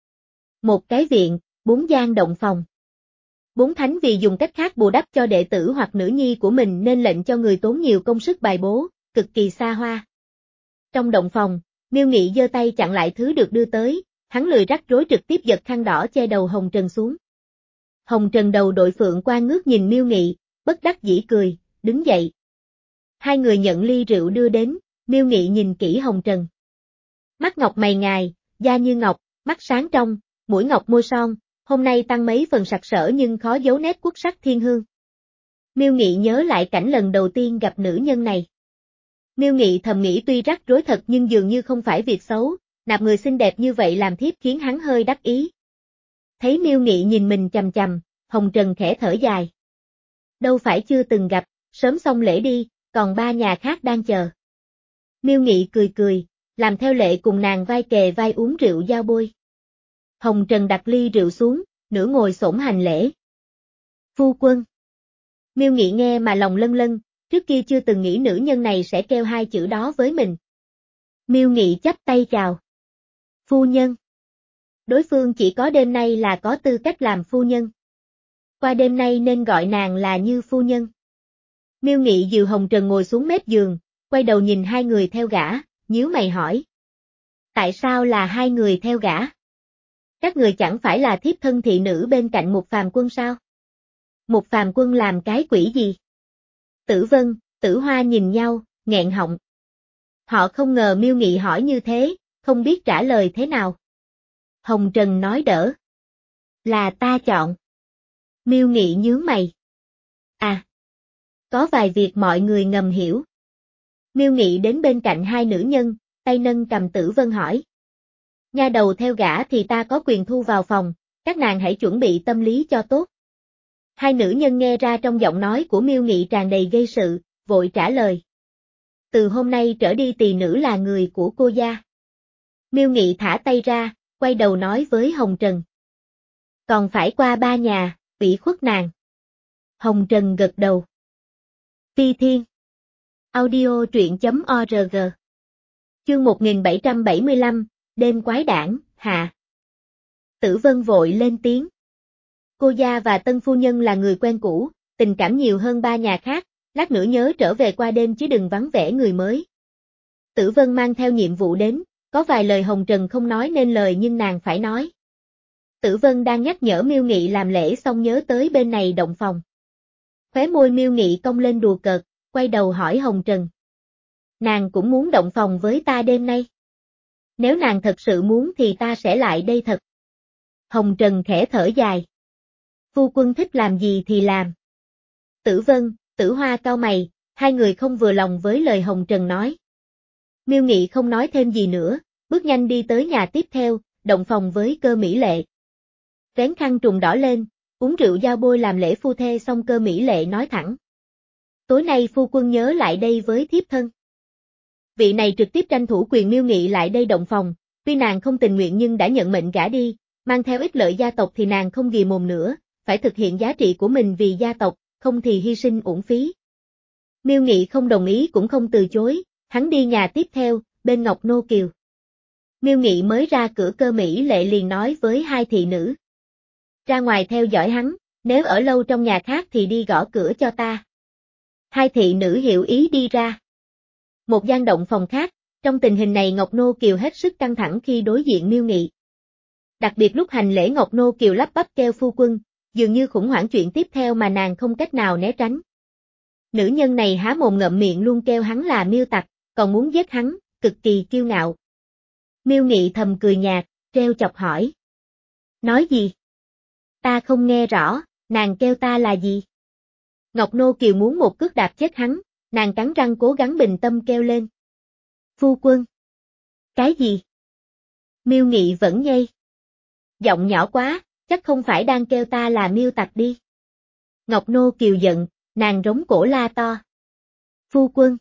Một cái viện, bốn gian động phòng. Bốn thánh vì dùng cách khác bù đắp cho đệ tử hoặc nữ nhi của mình nên lệnh cho người tốn nhiều công sức bài bố, cực kỳ xa hoa. Trong động phòng, Miêu Nghị giơ tay chặn lại thứ được đưa tới, hắn lười rắc rối trực tiếp giật khăn đỏ che đầu Hồng Trần xuống. Hồng Trần đầu đội phượng quan ngước nhìn Miêu Nghị, bất đắc dĩ cười, đứng dậy. Hai người nhận ly rượu đưa đến, Miêu Nghị nhìn kỹ Hồng Trần. Mắt ngọc mày ngài, da như ngọc, mắt sáng trong, mũi ngọc môi son, hôm nay tăng mấy phần sặc sỡ nhưng khó giấu nét quốc sắc thiên hương. Miêu Nghị nhớ lại cảnh lần đầu tiên gặp nữ nhân này. Miêu Nghị thầm nghĩ tuy rắc rối thật nhưng dường như không phải việc xấu, nạp người xinh đẹp như vậy làm thiếp khiến hắn hơi đắc ý. Thấy Miêu Nghị nhìn mình chằm chằm, Hồng Trần khẽ thở dài. Đâu phải chưa từng gặp, sớm xong lễ đi, còn ba nhà khác đang chờ. Miêu Nghị cười cười, làm theo lệ cùng nàng vai kề vai uống rượu giao bôi. Hồng Trần đặt ly rượu xuống, nửa ngồi xổm hành lễ. Phu quân. Miêu Nghị nghe mà lòng lân lân, trước kia chưa từng nghĩ nữ nhân này sẽ kêu hai chữ đó với mình. Miêu Nghị chắp tay chào. Phu nhân. Đối phương chỉ có đêm nay là có tư cách làm phu nhân. Qua đêm nay nên gọi nàng là Như phu nhân. Miêu Nghị dìu Hồng Trần ngồi xuống mép giường, quay đầu nhìn hai người theo gã, nhíu mày hỏi. Tại sao là hai người theo gã? Các người chẳng phải là thiếp thân thị nữ bên cạnh một phàm quân sao? Một phàm quân làm cái quỷ gì? Tử Vân, Tử Hoa nhìn nhau, nghẹn họng. Họ không ngờ Miêu Nghị hỏi như thế, không biết trả lời thế nào. Hồng Trần nói đỡ. Là ta chọn. Miêu Nghị nhướng mày. À. Có vài việc mọi người ngầm hiểu. Miêu Nghị đến bên cạnh hai nữ nhân, tay nâng cầm Tử Vân hỏi. Nha đầu theo gã thì ta có quyền thu vào phòng, các nàng hãy chuẩn bị tâm lý cho tốt. Hai nữ nhân nghe ra trong giọng nói của Miêu Nghị tràn đầy gây sự, vội trả lời. Từ hôm nay trở đi tỳ nữ là người của cô gia. Miêu Nghị thả tay ra, quay đầu nói với Hồng Trần. Còn phải qua ba nhà, ủy khuất nàng. Hồng Trần gật đầu. Phi Thiên. Audio truyện chấm org. Chương một nghìn bảy trăm bảy mươi lăm, đêm quái đản, hạ. Tử Vân vội lên tiếng. Cô gia và tân phu nhân là người quen cũ, tình cảm nhiều hơn ba nhà khác, lát nữa nhớ trở về qua đêm chứ đừng vắng vẻ người mới. Tử Vân mang theo nhiệm vụ đến, có vài lời Hồng Trần không nói nên lời nhưng nàng phải nói. Tử Vân đang nhắc nhở Miêu Nghị làm lễ xong nhớ tới bên này động phòng. Khóe môi Miêu Nghị cong lên đùa cợt, quay đầu hỏi Hồng Trần. Nàng cũng muốn động phòng với ta đêm nay. Nếu nàng thật sự muốn thì ta sẽ lại đây thật. Hồng Trần khẽ thở dài. Phu quân thích làm gì thì làm. Tử Vân, Tử Hoa cau mày, hai người không vừa lòng với lời Hồng Trần nói. Miêu Nghị không nói thêm gì nữa, bước nhanh đi tới nhà tiếp theo, động phòng với Cơ Mỹ Lệ. Vén khăn trùng đỏ lên, uống rượu giao bôi làm lễ phu thê xong Cơ Mỹ Lệ nói thẳng. Tối nay phu quân nhớ lại đây với thiếp thân. Vị này trực tiếp tranh thủ quyền Miêu Nghị lại đây động phòng, tuy nàng không tình nguyện nhưng đã nhận mệnh gả đi, mang theo ích lợi gia tộc thì nàng không ghì mồm nữa, phải thực hiện giá trị của mình vì gia tộc, không thì hy sinh uổng phí. Miêu Nghị không đồng ý cũng không từ chối, hắn đi nhà tiếp theo, bên Ngọc Nô Kiều. Miêu Nghị mới ra cửa Cơ Mỹ Lệ liền nói với hai thị nữ. Ra ngoài theo dõi hắn, nếu ở lâu trong nhà khác thì đi gõ cửa cho ta. Hai thị nữ hiểu ý đi ra. Một gian động phòng khác, Trong tình hình này Ngọc Nô Kiều hết sức căng thẳng khi đối diện Miêu Nghị. Đặc biệt lúc hành lễ Ngọc Nô Kiều lắp bắp kêu phu quân, dường như khủng hoảng chuyện tiếp theo mà nàng không cách nào né tránh. Nữ nhân này há mồm ngậm miệng luôn kêu hắn là Miêu tặc, còn muốn giết hắn, cực kỳ kiêu ngạo. Miêu Nghị thầm cười nhạt, trêu chọc hỏi. Nói gì? Ta không nghe rõ, nàng kêu ta là gì? Ngọc Nô Kiều muốn một cước đạp chết hắn, nàng cắn răng cố gắng bình tâm kêu lên. Phu quân. Cái gì? Miêu Nghị vẫn nhây. Giọng nhỏ quá, chắc không phải đang kêu ta là Miêu tặc đi. Ngọc Nô Kiều giận, nàng rống cổ la to. Phu quân.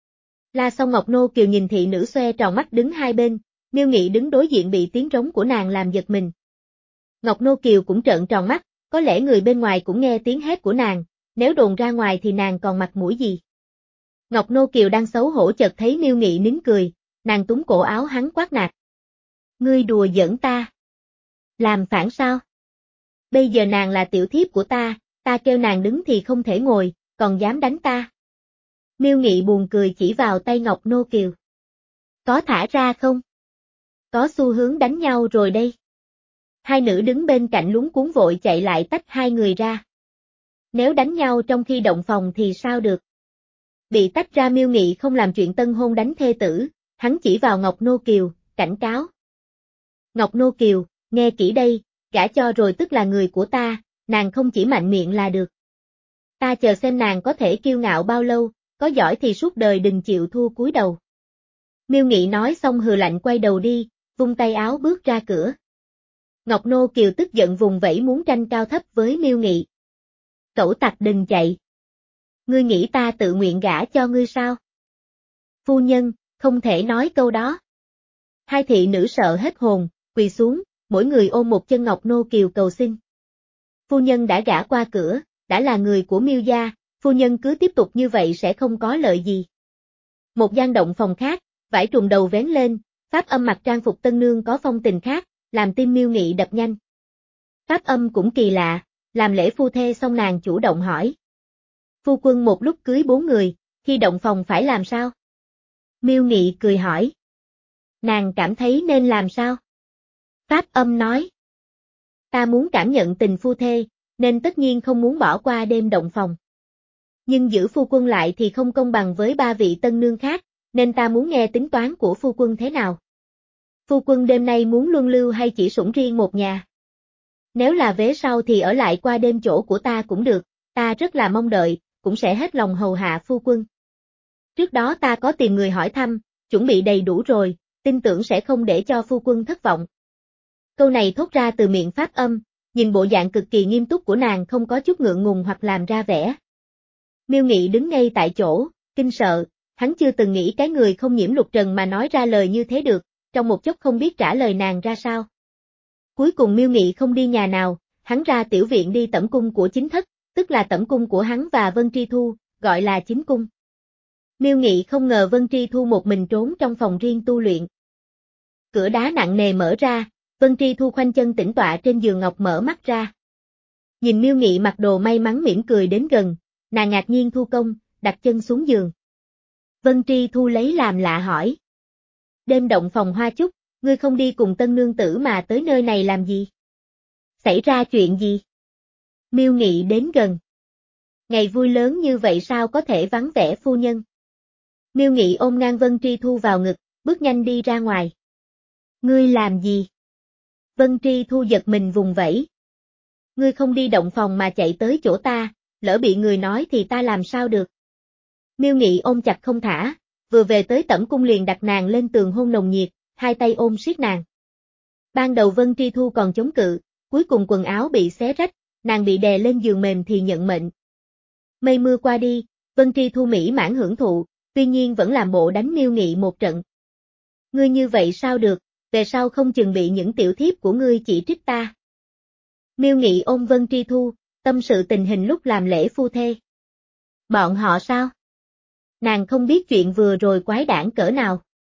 La xong Ngọc Nô Kiều nhìn thị nữ xoe tròn mắt đứng hai bên, Miêu Nghị đứng đối diện bị tiếng rống của nàng làm giật mình. Ngọc Nô Kiều cũng trợn tròn mắt, có lẽ người bên ngoài cũng nghe tiếng hét của nàng, nếu đồn ra ngoài thì nàng còn mặt mũi gì. Ngọc Nô Kiều đang xấu hổ chợt thấy Miêu Nghị nín cười, nàng túm cổ áo hắn quát nạt. Ngươi đùa giỡn ta. Làm phản sao? Bây giờ nàng là tiểu thiếp của ta, ta kêu nàng đứng thì không thể ngồi, còn dám đánh ta. Miêu Nghị buồn cười chỉ vào tay Ngọc Nô Kiều. Có thả ra không? Có xu hướng đánh nhau rồi đây. Hai nữ đứng bên cạnh luống cuống vội chạy lại tách hai người ra. Nếu đánh nhau trong khi động phòng thì sao được? Bị tách ra Miêu Nghị không làm chuyện tân hôn đánh thê tử, hắn chỉ vào Ngọc Nô Kiều, cảnh cáo. Ngọc Nô Kiều, nghe kỹ đây, gả cho rồi tức là người của ta, nàng không chỉ mạnh miệng là được. Ta chờ xem nàng có thể kiêu ngạo bao lâu, có giỏi thì suốt đời đừng chịu thua cúi đầu. Miêu Nghị nói xong hừ lạnh quay đầu đi, vung tay áo bước ra cửa. Ngọc Nô Kiều tức giận vùng vẫy muốn tranh cao thấp với Miêu Nghị. Cẩu tặc đừng chạy. Ngươi nghĩ ta tự nguyện gả cho ngươi sao? Phu nhân, không thể nói câu đó. Hai thị nữ sợ hết hồn, quỳ xuống, mỗi người ôm một chân Ngọc Nô Kiều cầu xin. Phu nhân đã gả qua cửa, đã là người của Miêu gia, phu nhân cứ tiếp tục như vậy sẽ không có lợi gì. Một gian động phòng khác, vải trùm đầu vén lên, Pháp Âm mặc trang phục tân nương có phong tình khác, làm tim Miêu Nghị đập nhanh. Pháp Âm cũng kỳ lạ, làm lễ phu thê xong nàng chủ động hỏi. Phu quân một lúc cưới bốn người, khi động phòng phải làm sao? Miêu Nghị cười hỏi. Nàng cảm thấy nên làm sao? Pháp Âm nói. Ta muốn cảm nhận tình phu thê, nên tất nhiên không muốn bỏ qua đêm động phòng. Nhưng giữ phu quân lại thì không công bằng với ba vị tân nương khác, nên ta muốn nghe tính toán của phu quân thế nào. Phu quân đêm nay muốn luân lưu hay chỉ sủng riêng một nhà? Nếu là vế sau thì ở lại qua đêm chỗ của ta cũng được, ta rất là mong đợi, cũng sẽ hết lòng hầu hạ phu quân. Trước đó ta có tìm người hỏi thăm, chuẩn bị đầy đủ rồi, tin tưởng sẽ không để cho phu quân thất vọng. Câu này thốt ra từ miệng Pháp Âm, nhìn bộ dạng cực kỳ nghiêm túc của nàng không có chút ngượng ngùng hoặc làm ra vẻ. Miêu Nghị đứng ngay tại chỗ, kinh sợ, hắn chưa từng nghĩ cái người không nhiễm lục trần mà nói ra lời như thế được, trong một chốc không biết trả lời nàng ra sao. Cuối cùng Miêu Nghị không đi nhà nào, hắn ra tiểu viện đi tẩm cung của chính thất, tức là tẩm cung của hắn và Vân Tri Thu, gọi là chính cung. Miêu Nghị không ngờ Vân Tri Thu một mình trốn trong phòng riêng tu luyện. Cửa đá nặng nề mở ra, Vân Tri Thu khoanh chân tĩnh tọa trên giường ngọc mở mắt ra. Nhìn Miêu Nghị mặc đồ may mắn mỉm cười đến gần, nàng ngạc nhiên thu công, đặt chân xuống giường. Vân Tri Thu lấy làm lạ hỏi. Đêm động phòng hoa chúc, ngươi không đi cùng tân nương tử mà tới nơi này làm gì? Xảy ra chuyện gì? Miêu Nghị đến gần. Ngày vui lớn như vậy sao có thể vắng vẻ phu nhân? Miêu Nghị ôm ngang Vân Tri Thu vào ngực, bước nhanh đi ra ngoài. Ngươi làm gì? Vân Tri Thu giật mình vùng vẫy. Ngươi không đi động phòng mà chạy tới chỗ ta, lỡ bị người nói thì ta làm sao được? Miêu Nghị ôm chặt không thả, vừa về tới tẩm cung liền đặt nàng lên tường hôn nồng nhiệt, hai tay ôm siết nàng. Ban đầu Vân Tri Thu còn chống cự, cuối cùng quần áo bị xé rách, nàng bị đè lên giường mềm thì nhận mệnh. Mây mưa qua đi, Vân Tri Thu mỹ mãn hưởng thụ, tuy nhiên vẫn làm bộ đánh Miêu Nghị một trận. Ngươi như vậy sao được, về sau không chừng bị những tiểu thiếp của ngươi chỉ trích ta. Miêu Nghị ôm Vân Tri Thu, tâm sự tình hình lúc làm lễ phu thê. Bọn họ sao? Nàng không biết chuyện vừa rồi quái đản cỡ nào.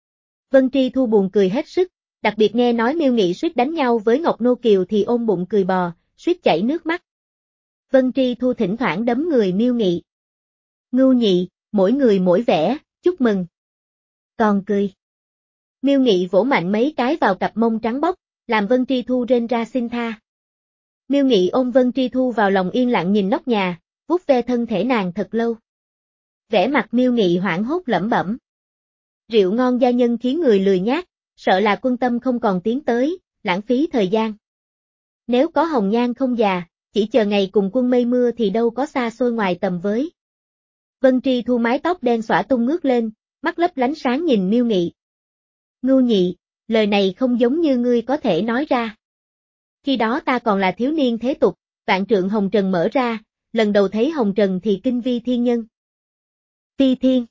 Vân Tri Thu buồn cười hết sức, đặc biệt nghe nói Miêu Nghị suýt đánh nhau với Ngọc Nô Kiều thì ôm bụng cười bò, suýt chảy nước mắt. Vân Tri Thu thỉnh thoảng đấm người Miêu Nghị. Ngưu nhị, mỗi người mỗi vẻ, chúc mừng. Còn cười. Miêu Nghị vỗ mạnh mấy cái vào cặp mông trắng bóc, làm Vân Tri Thu rên ra xin tha. Miêu Nghị ôm Vân Tri Thu vào lòng yên lặng nhìn nóc nhà, vuốt ve thân thể nàng thật lâu. Vẻ mặt Miêu Nghị hoảng hốt lẩm bẩm. Rượu ngon gia nhân khiến người lười nhác, sợ là Quân Tâm không còn tiến tới, lãng phí thời gian. Nếu có hồng nhan không già, chỉ chờ ngày cùng Quân mây mưa thì đâu có xa xôi ngoài tầm với. Vân Tri Thu mái tóc đen xõa tung ngước lên, mắt lấp lánh sáng nhìn Miêu Nghị. Ngưu Nhị, lời này không giống như ngươi có thể nói ra. Khi đó ta còn là thiếu niên thế tục, vạn trượng hồng trần mở ra, lần đầu thấy hồng trần thì kinh vi thiên nhân. Ti Thiên.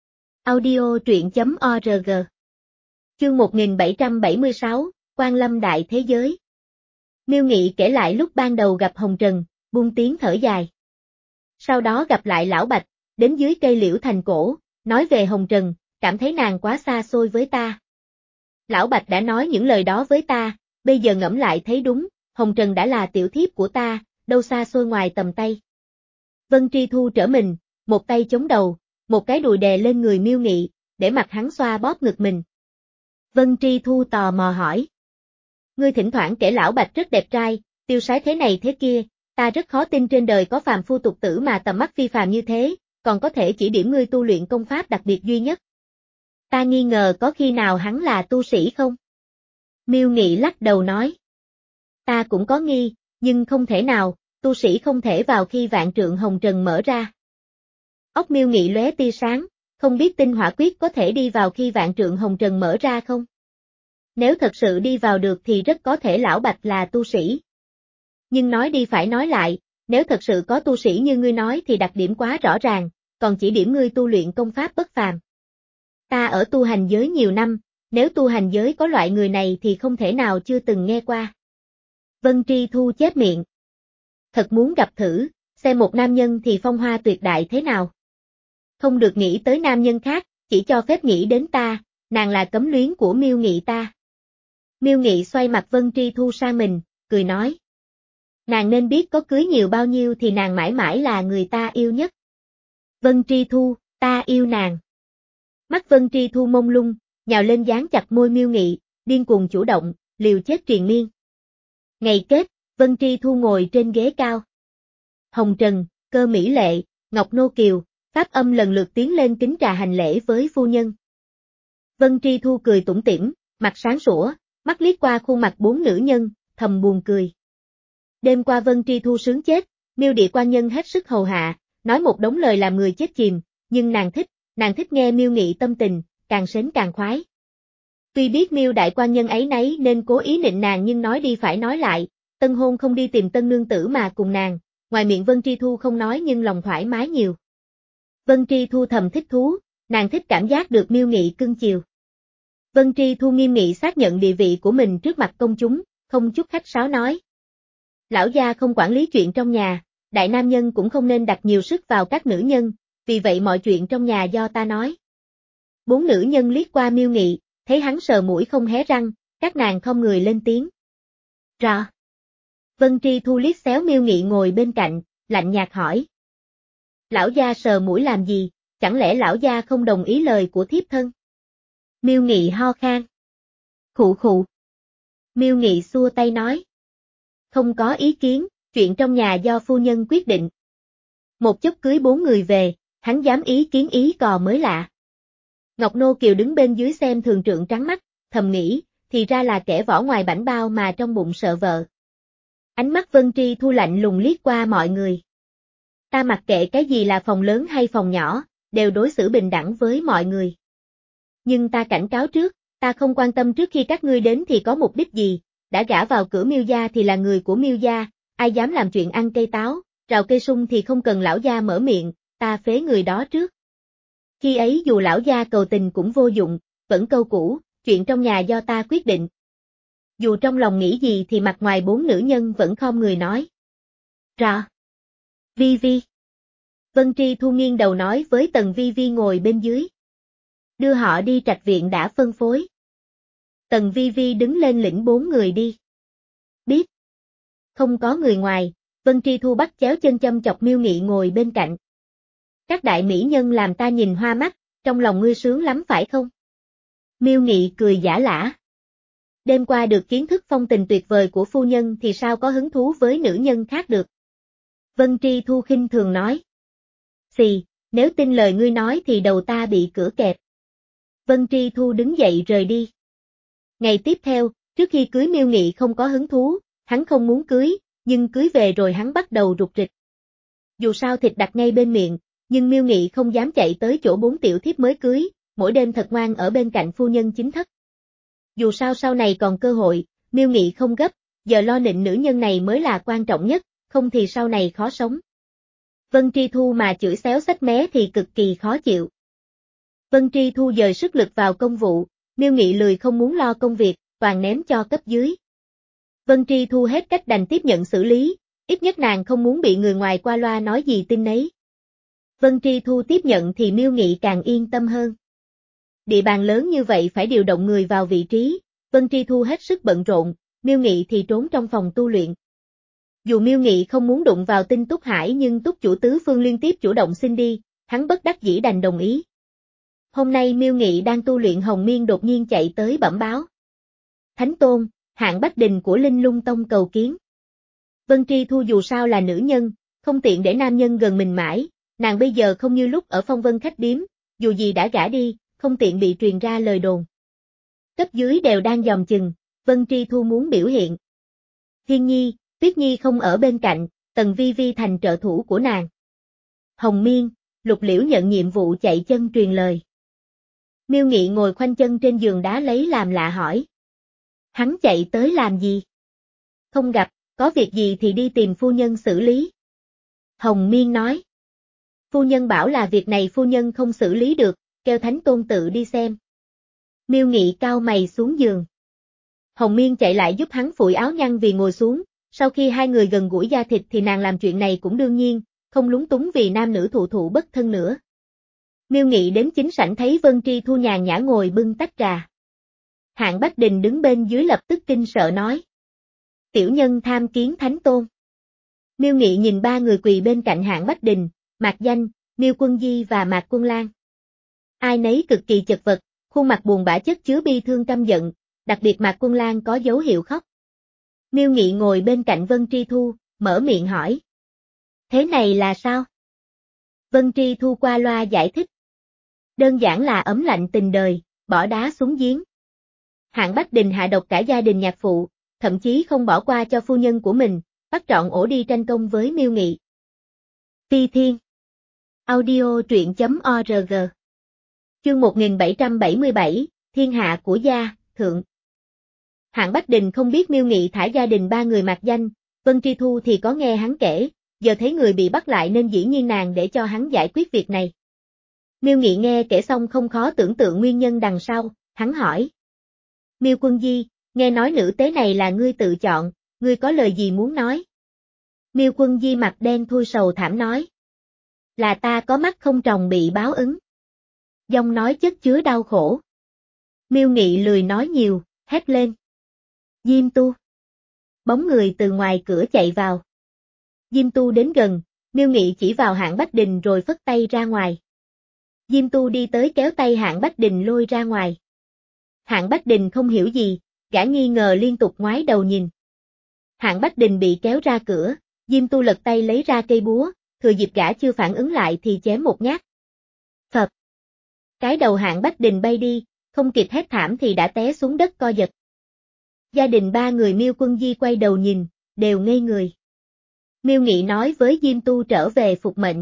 Audio truyện chấm org. Chương một nghìn bảy trăm bảy mươi sáu, Quan Lâm Đại Thế Giới. Miêu Nghị kể lại lúc ban đầu gặp hồng trần, buông tiếng thở dài. Sau đó gặp lại lão Bạch, đến dưới cây liễu thành cổ, nói về hồng trần, cảm thấy nàng quá xa xôi với ta. Lão Bạch đã nói những lời đó với ta, bây giờ ngẫm lại thấy đúng, hồng trần đã là tiểu thiếp của ta, đâu xa xôi ngoài tầm tay. Vân Tri Thu trở mình, một tay chống đầu, một cái đùi đè lên người Miêu Nghị, để mặt hắn xoa bóp ngực mình. Vân Tri Thu tò mò hỏi. Ngươi thỉnh thoảng kể lão Bạch rất đẹp trai, tiêu sái thế này thế kia, ta rất khó tin trên đời có phàm phu tục tử mà tầm mắt phi phàm như thế, còn có thể chỉ điểm ngươi tu luyện công pháp đặc biệt duy nhất. Ta nghi ngờ có khi nào hắn là tu sĩ không? Miêu Nghị lắc đầu nói. Ta cũng có nghi, nhưng không thể nào, tu sĩ không thể vào khi vạn trượng hồng trần mở ra. Óc Miêu Nghị lóe tia sáng, không biết tinh hỏa quyết có thể đi vào khi vạn trượng hồng trần mở ra không? Nếu thật sự đi vào được thì rất có thể lão Bạch là tu sĩ. Nhưng nói đi phải nói lại, nếu thật sự có tu sĩ như ngươi nói thì đặc điểm quá rõ ràng, còn chỉ điểm ngươi tu luyện công pháp bất phàm. Ta ở tu hành giới nhiều năm, nếu tu hành giới có loại người này thì không thể nào chưa từng nghe qua. Vân Tri Thu chép miệng. Thật muốn gặp thử, xem một nam nhân thì phong hoa tuyệt đại thế nào. Không được nghĩ tới nam nhân khác, chỉ cho phép nghĩ đến ta, nàng là cấm luyến của Miêu Nghị ta. Miêu Nghị xoay mặt Vân Tri Thu sang mình, cười nói. Nàng nên biết có cưới nhiều bao nhiêu thì nàng mãi mãi là người ta yêu nhất. Vân Tri Thu, ta yêu nàng. Mắt Vân Tri Thu mông lung, nhào lên dán chặt môi Miêu Nghị, điên cuồng chủ động, liều chết triền miên. Ngày kết, Vân Tri Thu ngồi trên ghế cao. Hồng Trần, Cơ Mỹ Lệ, Ngọc Nô Kiều, Pháp Âm lần lượt tiến lên kính trà hành lễ với phu nhân. Vân Tri Thu cười tủm tỉm, mặt sáng sủa, mắt liếc qua khuôn mặt bốn nữ nhân, thầm buồn cười. Đêm qua Vân Tri Thu sướng chết, Miêu Địa Quan Nhân hết sức hầu hạ, nói một đống lời làm người chết chìm, nhưng nàng thích, nàng thích nghe Miêu Nghị tâm tình, càng sến càng khoái. Tuy biết Miêu Đại Quan Nhân ấy nấy nên cố ý nịnh nàng nhưng nói đi phải nói lại, tân hôn không đi tìm tân nương tử mà cùng nàng, ngoài miệng Vân Tri Thu không nói nhưng lòng thoải mái nhiều. Vân Tri Thu thầm thích thú, nàng thích cảm giác được Miêu Nghị cưng chiều. Vân Tri Thu nghiêm nghị xác nhận địa vị của mình trước mặt công chúng, không chút khách sáo nói. Lão gia không quản lý chuyện trong nhà, đại nam nhân cũng không nên đặt nhiều sức vào các nữ nhân, vì vậy mọi chuyện trong nhà do ta nói. Bốn nữ nhân liếc qua Miêu Nghị, thấy hắn sờ mũi không hé răng, các nàng không người lên tiếng. Rõ. Vân Tri Thu liếc xéo Miêu Nghị ngồi bên cạnh, lạnh nhạt hỏi. Lão gia sờ mũi làm gì, chẳng lẽ lão gia không đồng ý lời của thiếp thân? Miêu Nghị ho khan. Khụ khụ. Miêu Nghị xua tay nói. Không có ý kiến, chuyện trong nhà do phu nhân quyết định. Một chốc cưới bốn người về, hắn dám ý kiến ý cò mới lạ. Ngọc Nô Kiều đứng bên dưới xem thường trượng trắng mắt, thầm nghĩ, thì ra là kẻ vỏ ngoài bảnh bao mà trong bụng sợ vợ. Ánh mắt Vân Tri Thu lạnh lùng liếc qua mọi người. Ta mặc kệ cái gì là phòng lớn hay phòng nhỏ, đều đối xử bình đẳng với mọi người. Nhưng ta cảnh cáo trước, ta không quan tâm trước khi các ngươi đến thì có mục đích gì, đã gả vào cửa Miêu gia thì là người của Miêu gia, ai dám làm chuyện ăn cây táo, rào cây sung thì không cần lão gia mở miệng, ta phế người đó trước. Khi ấy dù lão gia cầu tình cũng vô dụng, vẫn câu cũ, chuyện trong nhà do ta quyết định. Dù trong lòng nghĩ gì thì mặt ngoài bốn nữ nhân vẫn khom người nói. Rõ. Vi Vi. Vân Tri Thu nghiêng đầu nói với Tần Vi Vi ngồi bên dưới. Đưa họ đi trạch viện đã phân phối. Tần Vi Vi đứng lên lĩnh bốn người đi. Biết. Không có người ngoài, Vân Tri Thu bắt chéo chân châm chọc Miêu Nghị ngồi bên cạnh. Các đại mỹ nhân làm ta nhìn hoa mắt, trong lòng ngươi sướng lắm phải không? Miêu Nghị cười giả lả. Đêm qua được kiến thức phong tình tuyệt vời của phu nhân thì sao có hứng thú với nữ nhân khác được. Vân Tri Thu khinh thường nói. Xì, nếu tin lời ngươi nói thì đầu ta bị cửa kẹp. Vân Tri Thu đứng dậy rời đi. Ngày tiếp theo, trước khi cưới Miêu Nghị không có hứng thú, hắn không muốn cưới, nhưng cưới về rồi hắn bắt đầu rục rịch. Dù sao thịt đặt ngay bên miệng, nhưng Miêu Nghị không dám chạy tới chỗ bốn tiểu thiếp mới cưới, mỗi đêm thật ngoan ở bên cạnh phu nhân chính thất. Dù sao sau này còn cơ hội, Miêu Nghị không gấp, giờ lo nịnh nữ nhân này mới là quan trọng nhất, không thì sau này khó sống. Vân Tri Thu mà chửi xéo xách mé thì cực kỳ khó chịu. Vân Tri Thu dời sức lực vào công vụ, Miêu Nghị lười không muốn lo công việc, toàn ném cho cấp dưới. Vân Tri Thu hết cách đành tiếp nhận xử lý, ít nhất nàng không muốn bị người ngoài qua loa nói gì tin nấy. Vân Tri Thu tiếp nhận thì Miêu Nghị càng yên tâm hơn. Địa bàn lớn như vậy phải điều động người vào vị trí, Vân Tri Thu hết sức bận rộn, Miêu Nghị thì trốn trong phòng tu luyện. Dù Miêu Nghị không muốn đụng vào Tinh Túc Hải nhưng Túc chủ tứ phương liên tiếp chủ động xin đi, hắn bất đắc dĩ đành đồng ý. Hôm nay Miêu Nghị đang tu luyện hồng miên đột nhiên chạy tới bẩm báo. Thánh Tôn, Hạng Bách Đình của Linh Lung Tông cầu kiến. Vân Tri Thu dù sao là nữ nhân, không tiện để nam nhân gần mình mãi, nàng bây giờ không như lúc ở Phong Vân khách điếm, dù gì đã gả đi, không tiện bị truyền ra lời đồn. Cấp dưới đều đang dòm chừng, Vân Tri Thu muốn biểu hiện. Thiên Nhi, Tuyết Nhi không ở bên cạnh, Tần Vi Vi thành trợ thủ của nàng. Hồng Miên, Lục Liễu nhận nhiệm vụ chạy chân truyền lời. Miêu Nghị ngồi khoanh chân trên giường đá lấy làm lạ hỏi. Hắn chạy tới làm gì? Không gặp, có việc gì thì đi tìm phu nhân xử lý. Hồng Miên nói. Phu nhân bảo là việc này phu nhân không xử lý được, kêu Thánh Tôn tự đi xem. Miêu Nghị cao mày xuống giường. Hồng Miên chạy lại giúp hắn phủi áo nhăn vì ngồi xuống, sau khi hai người gần gũi da thịt thì nàng làm chuyện này cũng đương nhiên, không lúng túng vì nam nữ thụ thụ bất thân nữa. Miêu Nghị đến chính sảnh thấy Vân Tri Thu nhàn nhã ngồi bưng tách trà. Hạng Bách Đình đứng bên dưới lập tức kinh sợ nói. Tiểu nhân tham kiến Thánh Tôn. Miêu Nghị nhìn ba người quỳ bên cạnh Hạng Bách Đình, Mạc Danh, Miêu Quân Di và Mạc Quân Lan. Ai nấy cực kỳ chật vật, khuôn mặt buồn bã chất chứa bi thương căm giận, đặc biệt Mạc Quân Lan có dấu hiệu khóc. Miêu Nghị ngồi bên cạnh Vân Tri Thu, mở miệng hỏi. Thế này là sao? Vân Tri Thu qua loa giải thích. Đơn giản là ấm lạnh tình đời, bỏ đá xuống giếng. Hạng Bách Đình hạ độc cả gia đình nhạc phụ, thậm chí không bỏ qua cho phu nhân của mình, bắt trọn ổ đi tranh công với Miêu Nghị. Phi Thiên Audio truyện chấm org Chương một nghìn bảy trăm bảy mươi bảy, Thiên hạ của gia, thượng. Hạng Bách Đình không biết Miêu Nghị thả gia đình ba người Mạc Danh, Vân Tri Thu thì có nghe hắn kể, giờ thấy người bị bắt lại nên dĩ nhiên nàng để cho hắn giải quyết việc này. Miêu Nghị nghe kể xong không khó tưởng tượng nguyên nhân đằng sau, hắn hỏi. Miêu Quân Di, nghe nói nữ tế này là ngươi tự chọn, ngươi có lời gì muốn nói? Miêu Quân Di mặt đen thui sầu thảm nói. Là ta có mắt không tròng bị báo ứng. Giọng nói chất chứa đau khổ. Miêu Nghị lười nói nhiều, hét lên. Diêm Tu. Bóng người từ ngoài cửa chạy vào. Diêm Tu đến gần, Miêu Nghị chỉ vào Hạng Bách Đình rồi phất tay ra ngoài. Diêm Tu đi tới kéo tay Hạng Bách Đình lôi ra ngoài. Hạng Bách Đình không hiểu gì, gã nghi ngờ liên tục ngoái đầu nhìn. Hạng Bách Đình bị kéo ra cửa, Diêm Tu lật tay lấy ra cây búa, thừa dịp gã chưa phản ứng lại thì chém một nhát. Phập. Cái đầu Hạng Bách Đình bay đi, không kịp hét thảm thì đã té xuống đất co giật. Gia đình ba người Miêu Quân Di quay đầu nhìn, đều ngây người. Miêu Nghị nói với Diêm Tu trở về phục mệnh.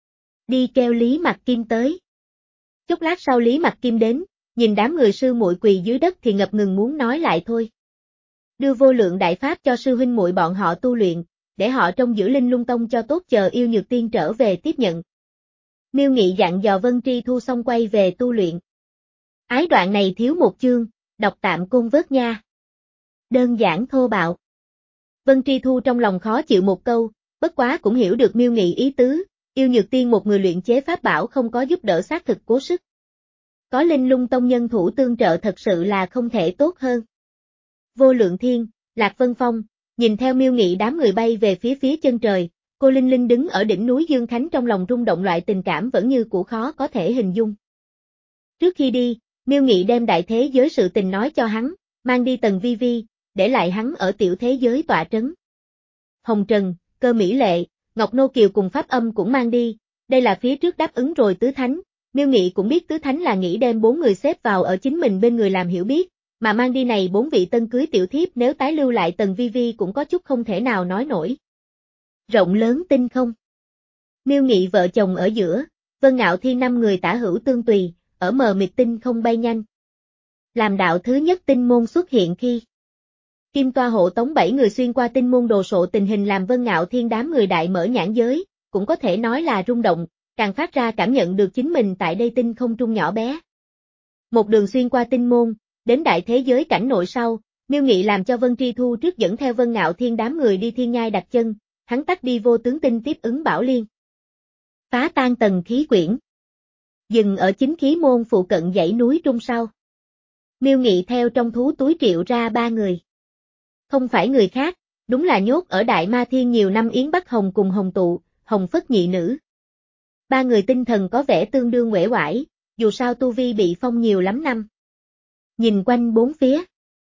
Đi kêu Lý Mặc Kim tới. Chốc lát sau Lý Mặc Kim đến, nhìn đám người sư muội quỳ dưới đất thì ngập ngừng muốn nói lại thôi. Đưa vô lượng đại pháp cho sư huynh muội bọn họ tu luyện, để họ trông giữ Linh Lung Tông cho tốt chờ yêu nhược tiên trở về tiếp nhận. Miêu Nghị dặn dò Vân Tri Thu xong quay về tu luyện. Ái đoạn này thiếu một chương, đọc tạm côn vớt nha. Đơn giản thô bạo. Vân Tri Thu trong lòng khó chịu một câu, bất quá cũng hiểu được Miêu Nghị ý tứ, yêu nhược tiên một người luyện chế pháp bảo không có giúp đỡ xác thực cố sức. Có Linh Lung Tông nhân thủ tương trợ thật sự là không thể tốt hơn. Vô Lượng Thiên, Lạc Vân Phong, nhìn theo Miêu Nghị đám người bay về phía phía chân trời, cô Linh Linh đứng ở đỉnh núi Dương Khánh trong lòng rung động loại tình cảm vẫn như cũ khó có thể hình dung. Trước khi đi, Miêu Nghị đem đại thế giới sự tình nói cho hắn, mang đi Tần Vi Vi, để lại hắn ở tiểu thế giới tọa trấn. Hồng Trần, Cơ Mỹ Lệ, Ngọc Nô Kiều cùng Pháp Âm cũng mang đi, đây là phía trước đáp ứng rồi Tứ Thánh, Miêu Nghị cũng biết Tứ Thánh là nghĩ đem bốn người xếp vào ở chính mình bên người làm hiểu biết, mà mang đi này bốn vị tân cưới tiểu thiếp nếu tái lưu lại Tần Vi Vi cũng có chút không thể nào nói nổi. Rộng lớn tinh không. Miêu Nghị vợ chồng ở giữa, Vân Ngạo Thiên năm người tả hữu tương tùy, ở mờ mịt tinh không bay nhanh. Làm đạo thứ nhất tinh môn xuất hiện khi Kim Toa hộ tống bảy người xuyên qua tinh môn đồ sộ tình hình làm Vân Ngạo Thiên đám người đại mở nhãn giới, cũng có thể nói là rung động, càng phát ra cảm nhận được chính mình tại đây tinh không trung nhỏ bé. Một đường xuyên qua tinh môn, đến đại thế giới cảnh nội sau, Miêu Nghị làm cho Vân Tri Thu trước dẫn theo Vân Ngạo Thiên đám người đi thiên nhai đặt chân, hắn tắt đi vô tướng tinh tiếp ứng Bảo Liên. Phá tan tầng khí quyển. Dừng ở chính khí môn phụ cận dãy núi trung sau. Miêu Nghị theo trong thú túi triệu ra ba người. Không phải người khác, đúng là nhốt ở Đại Ma Thiên nhiều năm Yến Bắc Hồng cùng Hồng Tụ, Hồng Phất nhị nữ. Ba người tinh thần có vẻ tương đương uể oải, dù sao tu vi bị phong nhiều lắm năm. Nhìn quanh bốn phía.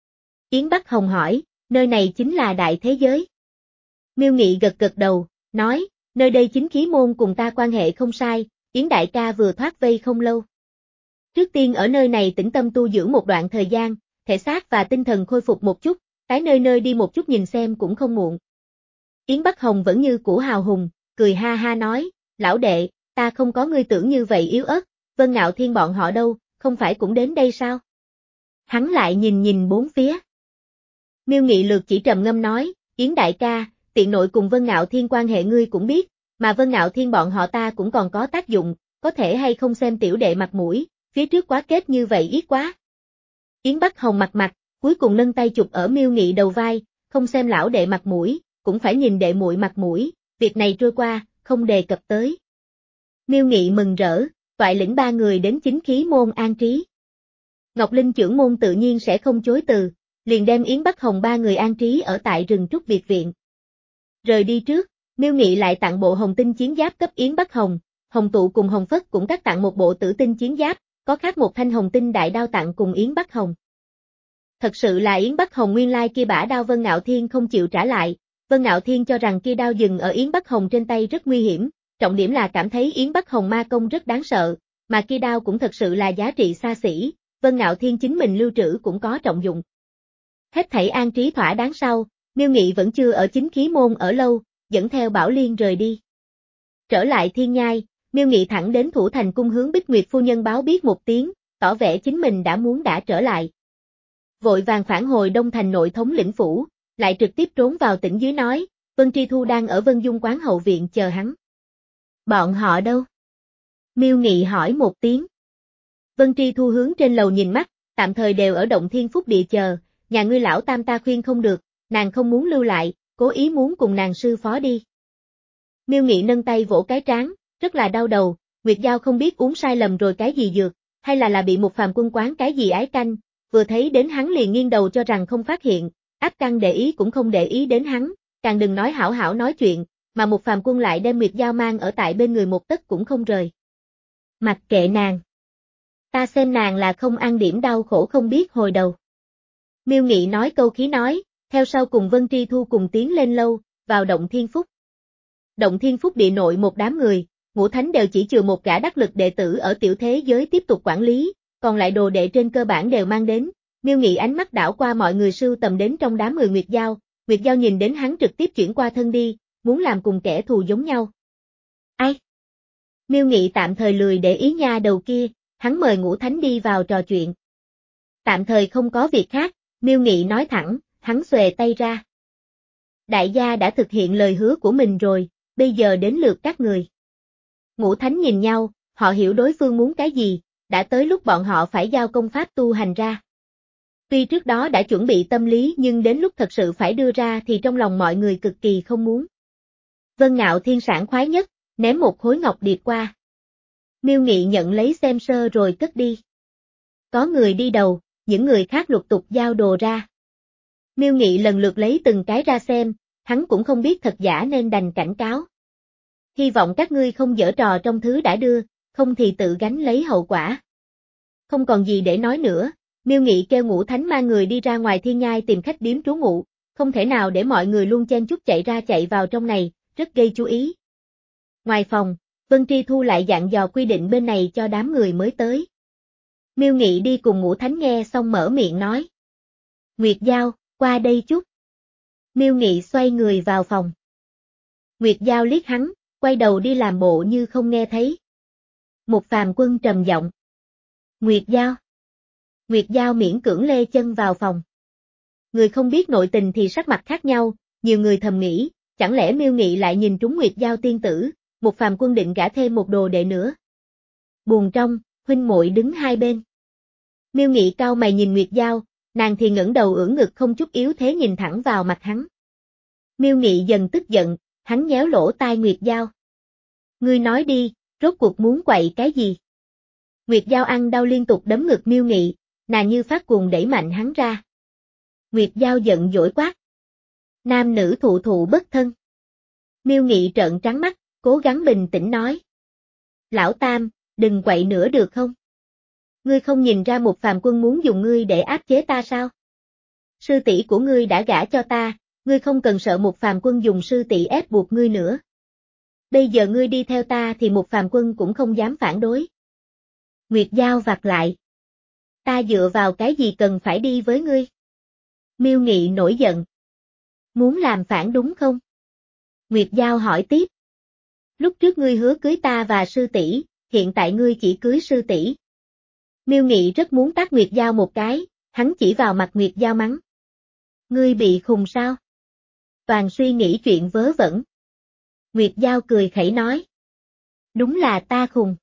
Yến Bắc Hồng hỏi, nơi này chính là đại thế giới. Miêu Nghị gật gật đầu, nói, nơi đây chính khí môn cùng ta quan hệ không sai, Yến đại ca vừa thoát vây không lâu. Trước tiên ở nơi này tĩnh tâm tu dưỡng một đoạn thời gian, thể xác và tinh thần khôi phục một chút, tái nơi nơi đi một chút nhìn xem cũng không muộn. Yến Bắc Hồng vẫn như cũ hào hùng, cười ha ha nói, lão đệ, ta không có ngươi tưởng như vậy yếu ớt, Vân Ngạo Thiên bọn họ đâu, không phải cũng đến đây sao? Hắn lại nhìn nhìn bốn phía. Miêu Nghị lược chỉ trầm ngâm nói, Yến đại ca, tiện nội cùng Vân Ngạo Thiên quan hệ ngươi cũng biết, mà Vân Ngạo Thiên bọn họ ta cũng còn có tác dụng, có thể hay không xem tiểu đệ mặt mũi, phía trước quá kết như vậy ít quá. Yến Bắc Hồng mặt mặt, cuối cùng nâng tay chụp ở Miêu Nghị đầu vai, không xem lão đệ mặt mũi, cũng phải nhìn đệ muội mặt mũi, việc này trôi qua, không đề cập tới. Miêu Nghị mừng rỡ, toại lĩnh ba người đến chính khí môn an trí. Ngọc Linh trưởng môn tự nhiên sẽ không chối từ, liền đem Yến Bắc Hồng ba người an trí ở tại rừng trúc biệt viện. Rời đi trước, Miêu Nghị lại tặng bộ hồng tinh chiến giáp cấp Yến Bắc Hồng, Hồng Tụ cùng Hồng Phất cũng các tặng một bộ tử tinh chiến giáp, có khác một thanh hồng tinh đại đao tặng cùng Yến Bắc Hồng. Thật sự là Yến Bắc Hồng nguyên lai kia bả đao Vân Ngạo Thiên không chịu trả lại, Vân Ngạo Thiên cho rằng kia đao dừng ở Yến Bắc Hồng trên tay rất nguy hiểm, trọng điểm là cảm thấy Yến Bắc Hồng ma công rất đáng sợ, mà kia đao cũng thật sự là giá trị xa xỉ, Vân Ngạo Thiên chính mình lưu trữ cũng có trọng dụng. Hết thảy an trí thỏa đáng sau, Miêu Nghị vẫn chưa ở chính khí môn ở lâu, dẫn theo Bảo Liên rời đi. Trở lại thiên nhai, Miêu Nghị thẳng đến thủ thành cung hướng Bích Nguyệt phu nhân báo biết một tiếng, tỏ vẻ chính mình đã muốn đã trở lại. Vội vàng phản hồi Đông Thành nội thống lĩnh phủ, lại trực tiếp trốn vào tỉnh dưới nói, Vân Tri Thu đang ở Vân Dung quán hậu viện chờ hắn. Bọn họ đâu? Miêu Nghị hỏi một tiếng. Vân Tri Thu hướng trên lầu nhìn mắt, tạm thời đều ở Động Thiên Phúc địa chờ, nhà ngươi lão tam ta khuyên không được, nàng không muốn lưu lại, cố ý muốn cùng nàng sư phó đi. Miêu Nghị nâng tay vỗ cái trán, rất là đau đầu, Nguyệt Giao không biết uống sai lầm rồi cái gì dược, hay là là bị một phàm quân quán cái gì ái canh, vừa thấy đến hắn liền nghiêng đầu cho rằng không phát hiện, áp căng để ý cũng không để ý đến hắn, càng đừng nói hảo hảo nói chuyện, mà một phàm quân lại đem Nguyệt Giao mang ở tại bên người một tấc cũng không rời. Mặc kệ nàng. Ta xem nàng là không ăn điểm đau khổ không biết hồi đầu. Miêu Nghị nói câu khí nói, theo sau cùng Vân Tri Thu cùng tiến lên lâu, vào Động Thiên Phúc. Động Thiên Phúc địa nội một đám người, ngũ thánh đều chỉ chừa một gã đắc lực đệ tử ở tiểu thế giới tiếp tục quản lý, còn lại đồ đệ trên cơ bản đều mang đến. Miêu Nghị ánh mắt đảo qua mọi người sưu tầm đến trong đám người Nguyệt Giao, Nguyệt Giao nhìn đến hắn trực tiếp chuyển qua thân đi, muốn làm cùng kẻ thù giống nhau. Ai? Miêu Nghị tạm thời lười để ý nha đầu kia, hắn mời ngũ thánh đi vào trò chuyện. Tạm thời không có việc khác, Miêu Nghị nói thẳng, hắn xuề tay ra. Đại gia đã thực hiện lời hứa của mình rồi, bây giờ đến lượt các người. Ngũ thánh nhìn nhau, họ hiểu đối phương muốn cái gì, đã tới lúc bọn họ phải giao công pháp tu hành ra. Tuy trước đó đã chuẩn bị tâm lý nhưng đến lúc thật sự phải đưa ra thì trong lòng mọi người cực kỳ không muốn. Vân Ngạo Thiên sảng khoái nhất, ném một khối ngọc điệp qua. Miêu Nghị nhận lấy xem sơ rồi cất đi. Có người đi đầu, những người khác lục tục giao đồ ra. Miêu Nghị lần lượt lấy từng cái ra xem, hắn cũng không biết thật giả nên đành cảnh cáo. Hy vọng các ngươi không giở trò trong thứ đã đưa, không thì tự gánh lấy hậu quả. không còn gì để nói nữa, Miêu Nghị kêu Ngũ Thánh mang người đi ra ngoài thiên nhai tìm khách điếm trú ngụ, không thể nào để mọi người luôn chen chúc chạy ra chạy vào trong này, rất gây chú ý. Ngoài phòng, Vân Tri Thu lại dặn dò quy định bên này cho đám người mới tới. Miêu Nghị đi cùng Ngũ Thánh nghe xong mở miệng nói. Nguyệt Giao, qua đây chút. Miêu Nghị xoay người vào phòng. Nguyệt Giao liếc hắn, quay đầu đi làm bộ như không nghe thấy. Một Phàm Quân trầm giọng. Nguyệt Giao. Nguyệt Giao miễn cưỡng lê chân vào phòng. Người không biết nội tình thì sắc mặt khác nhau, nhiều người thầm nghĩ, chẳng lẽ Miêu Nghị lại nhìn trúng Nguyệt Giao tiên tử, một Phàm Quân định gả thêm một đồ đệ nữa. Buồng trong, huynh muội đứng hai bên. Miêu Nghị cau mày nhìn Nguyệt Giao, nàng thì ngẩng đầu ưỡn ngực không chút yếu thế nhìn thẳng vào mặt hắn. Miêu Nghị dần tức giận, hắn nhéo lỗ tai Nguyệt Giao. Ngươi nói đi, rốt cuộc muốn quậy cái gì? Nguyệt Giao ăn đau liên tục đấm ngực Miêu Nghị, nàng như phát cuồng đẩy mạnh hắn ra. Nguyệt Giao giận dỗi quát. Nam nữ thụ thụ bất thân. Miêu Nghị trợn trắng mắt, cố gắng bình tĩnh nói. Lão Tam, đừng quậy nữa được không? Ngươi không nhìn ra một Phàm Quân muốn dùng ngươi để áp chế ta sao? Sư tỷ của ngươi đã gả cho ta, ngươi không cần sợ một Phàm Quân dùng sư tỷ ép buộc ngươi nữa. Bây giờ ngươi đi theo ta thì một Phàm Quân cũng không dám phản đối. Nguyệt Giao vặt lại. Ta dựa vào cái gì cần phải đi với ngươi? Miêu Nghị nổi giận. Muốn làm phản đúng không? Nguyệt Giao hỏi tiếp. Lúc trước ngươi hứa cưới ta và sư tỷ, hiện tại ngươi chỉ cưới sư tỷ. Miêu Nghị rất muốn tát Nguyệt Giao một cái, hắn chỉ vào mặt Nguyệt Giao mắng. Ngươi bị khùng sao? Toàn suy nghĩ chuyện vớ vẩn. Nguyệt Giao cười khẩy nói. Đúng là ta khùng.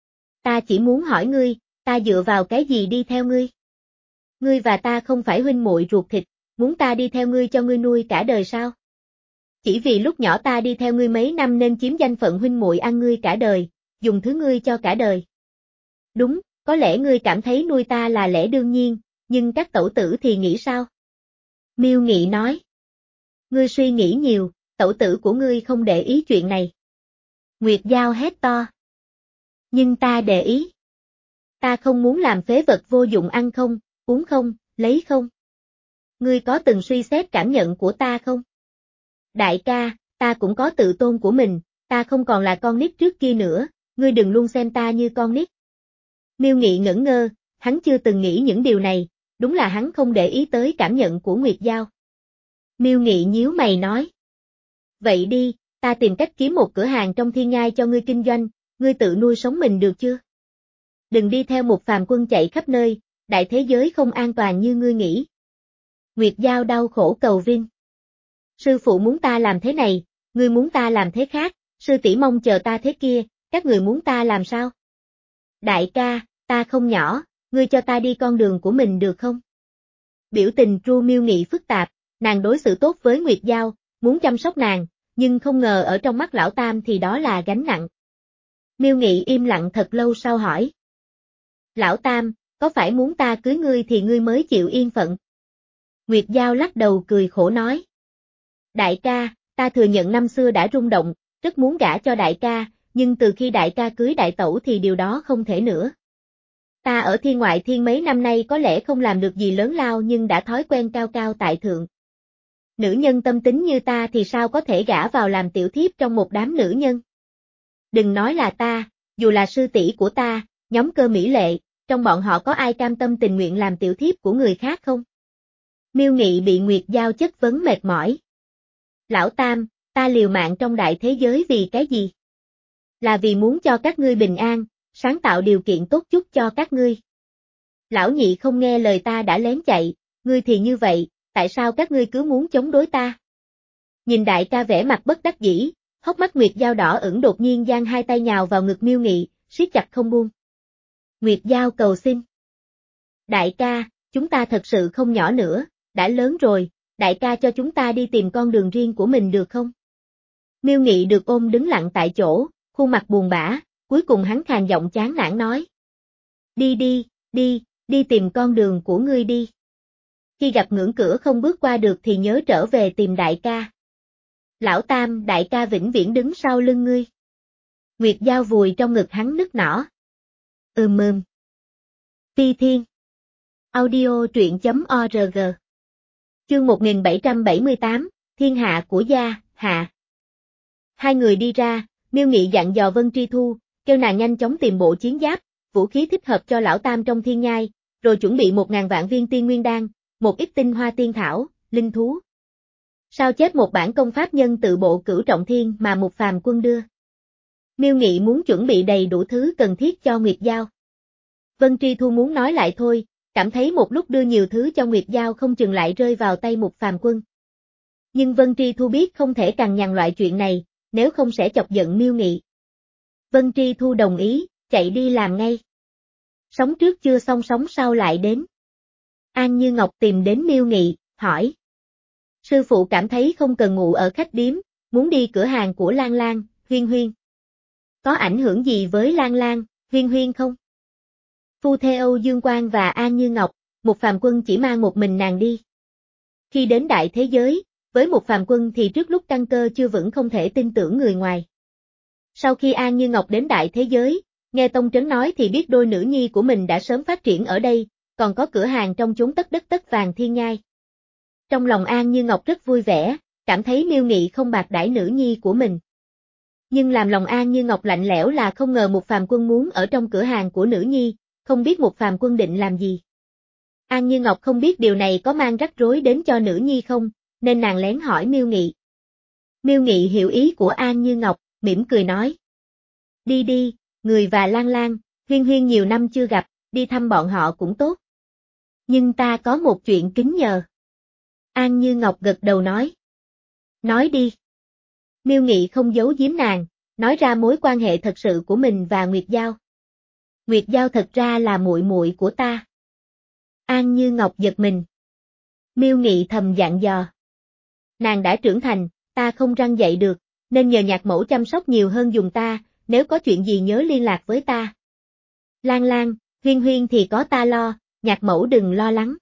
Ta chỉ muốn hỏi ngươi, ta dựa vào cái gì đi theo ngươi? Ngươi và ta không phải huynh muội ruột thịt, muốn ta đi theo ngươi cho ngươi nuôi cả đời sao? Chỉ vì lúc nhỏ ta đi theo ngươi mấy năm nên chiếm danh phận huynh muội ăn ngươi cả đời, dùng thứ ngươi cho cả đời. Đúng, có lẽ ngươi cảm thấy nuôi ta là lẽ đương nhiên, nhưng các tẩu tử thì nghĩ sao? Miêu Nghị nói. Ngươi suy nghĩ nhiều, tẩu tử của ngươi không để ý chuyện này. Nguyệt Giao hét to. Nhưng ta để ý. Ta không muốn làm phế vật vô dụng ăn không, uống không, lấy không. Ngươi có từng suy xét cảm nhận của ta không? Đại ca, ta cũng có tự tôn của mình, ta không còn là con nít trước kia nữa, ngươi đừng luôn xem ta như con nít. Miêu Nghị ngẩn ngơ, hắn chưa từng nghĩ những điều này, đúng là hắn không để ý tới cảm nhận của Nguyệt Giao. Miêu Nghị nhíu mày nói. Vậy đi, ta tìm cách kiếm một cửa hàng trong thiên nhai cho ngươi kinh doanh, ngươi tự nuôi sống mình được chưa? Đừng đi theo một Phàm Quân chạy khắp nơi, đại thế giới không an toàn như ngươi nghĩ. Nguyệt Giao đau khổ cầu vin. Sư phụ muốn ta làm thế này, ngươi muốn ta làm thế khác, sư tỷ mong chờ ta thế kia, các người muốn ta làm sao? Đại ca, ta không nhỏ, ngươi cho ta đi con đường của mình được không? Biểu tình Tru Miêu Nghị phức tạp, nàng đối xử tốt với Nguyệt Giao, muốn chăm sóc nàng, nhưng không ngờ ở trong mắt lão Tam thì đó là gánh nặng. Miêu Nghị im lặng thật lâu sau hỏi. Lão Tam, có phải muốn ta cưới ngươi thì ngươi mới chịu yên phận? Nguyệt Giao lắc đầu cười khổ nói. Đại ca, ta thừa nhận năm xưa đã rung động, rất muốn gả cho đại ca, nhưng từ khi đại ca cưới đại tẩu thì điều đó không thể nữa. Ta ở thiên ngoại thiên mấy năm nay có lẽ không làm được gì lớn lao nhưng đã thói quen cao cao tại thượng. Nữ nhân tâm tính như ta thì sao có thể gả vào làm tiểu thiếp trong một đám nữ nhân? Đừng nói là ta, dù là sư tỷ của ta, nhóm Cơ Mỹ Lệ, trong bọn họ có ai cam tâm tình nguyện làm tiểu thiếp của người khác không? Miêu Nghị bị Nguyệt Giao chất vấn mệt mỏi. Lão Tam, ta liều mạng trong đại thế giới vì cái gì? Là vì muốn cho các ngươi bình an, sáng tạo điều kiện tốt chút cho các ngươi. Lão Nhị không nghe lời ta đã lén chạy, ngươi thì như vậy, tại sao các ngươi cứ muốn chống đối ta? Nhìn đại ca vẻ mặt bất đắc dĩ, hốc mắt Nguyệt Giao đỏ ửng đột nhiên giang hai tay nhào vào ngực Miêu Nghị, siết chặt không buông. Nguyệt Giao cầu xin. Đại ca, chúng ta thật sự không nhỏ nữa, đã lớn rồi, đại ca cho chúng ta đi tìm con đường riêng của mình được không? Miêu Nghị được ôm đứng lặng tại chỗ, khuôn mặt buồn bã, cuối cùng hắn khàn giọng chán nản nói. Đi đi, đi, đi tìm con đường của ngươi đi. Khi gặp ngưỡng cửa không bước qua được thì nhớ trở về tìm đại ca. Lão Tam, đại ca vĩnh viễn đứng sau lưng ngươi. Nguyệt Giao vùi trong ngực hắn nức nở. Ừm ừm. Phi Thiên. Audio truyện chấm org. Chương một nghìn bảy trăm bảy mươi tám, Thiên hạ của gia, hạ. Hai người đi ra, Miêu Nghị dặn dò Vân Tri Thu, kêu nàng nhanh chóng tìm bộ chiến giáp, vũ khí thích hợp cho lão tam trong thiên nhai, rồi chuẩn bị một ngàn vạn viên tiên nguyên đan, một ít tinh hoa tiên thảo, linh thú. Sao chép một bản công pháp nhân tự bộ cửu trọng thiên mà Mục Phàm Quân đưa. Miêu Nghị muốn chuẩn bị đầy đủ thứ cần thiết cho Nguyệt Giao. Vân Tri Thu muốn nói lại thôi, cảm thấy một lúc đưa nhiều thứ cho Nguyệt Giao không chừng lại rơi vào tay Mục Phàm Quân. Nhưng Vân Tri Thu biết không thể cằn nhằn loại chuyện này, nếu không sẽ chọc giận Miêu Nghị. Vân Tri Thu đồng ý, chạy đi làm ngay. Sống trước chưa xong sống sau lại đến. An Như Ngọc tìm đến Miêu Nghị, hỏi. Sư phụ cảm thấy không cần ngủ ở khách điếm, muốn đi cửa hàng của Lan Lan, Huyên Huyên. Có ảnh hưởng gì với Lan Lan, Huyên Huyên không? Phu thê Âu Dương Quang và An Như Ngọc, Mục Phàm Quân chỉ mang một mình nàng đi. Khi đến đại thế giới, với Mục Phàm Quân thì trước lúc căn cơ chưa vững không thể tin tưởng người ngoài. Sau khi An Như Ngọc đến đại thế giới, nghe Tông Trấn nói thì biết đôi nữ nhi của mình đã sớm phát triển ở đây, còn có cửa hàng trong chốn tất đất tất vàng thiên nhai. Trong lòng An Như Ngọc rất vui vẻ, cảm thấy Miêu Nghị không bạc đãi nữ nhi của mình. Nhưng làm lòng An Như Ngọc lạnh lẽo là không ngờ Mục Phàm Quân muốn ở trong cửa hàng của nữ nhi, không biết Mục Phàm Quân định làm gì. An Như Ngọc không biết điều này có mang rắc rối đến cho nữ nhi không, nên nàng lén hỏi Miêu Nghị. Miêu Nghị hiểu ý của An Như Ngọc, mỉm cười nói. Đi đi, người và Lan Lan, Huyên Huyên nhiều năm chưa gặp, đi thăm bọn họ cũng tốt. Nhưng ta có một chuyện kính nhờ. An Như Ngọc gật đầu nói. Nói đi. Miêu Nghị không giấu giếm nàng, nói ra mối quan hệ thật sự của mình và Nguyệt Giao. Nguyệt Giao thật ra là muội muội của ta. An Như Ngọc giật mình. Miêu Nghị thầm dặn dò. Nàng đã trưởng thành, ta không răn dạy được, nên nhờ nhạc mẫu chăm sóc nhiều hơn dùng ta, nếu có chuyện gì nhớ liên lạc với ta. Lan Lan, Huyên Huyên thì có ta lo, nhạc mẫu đừng lo lắng.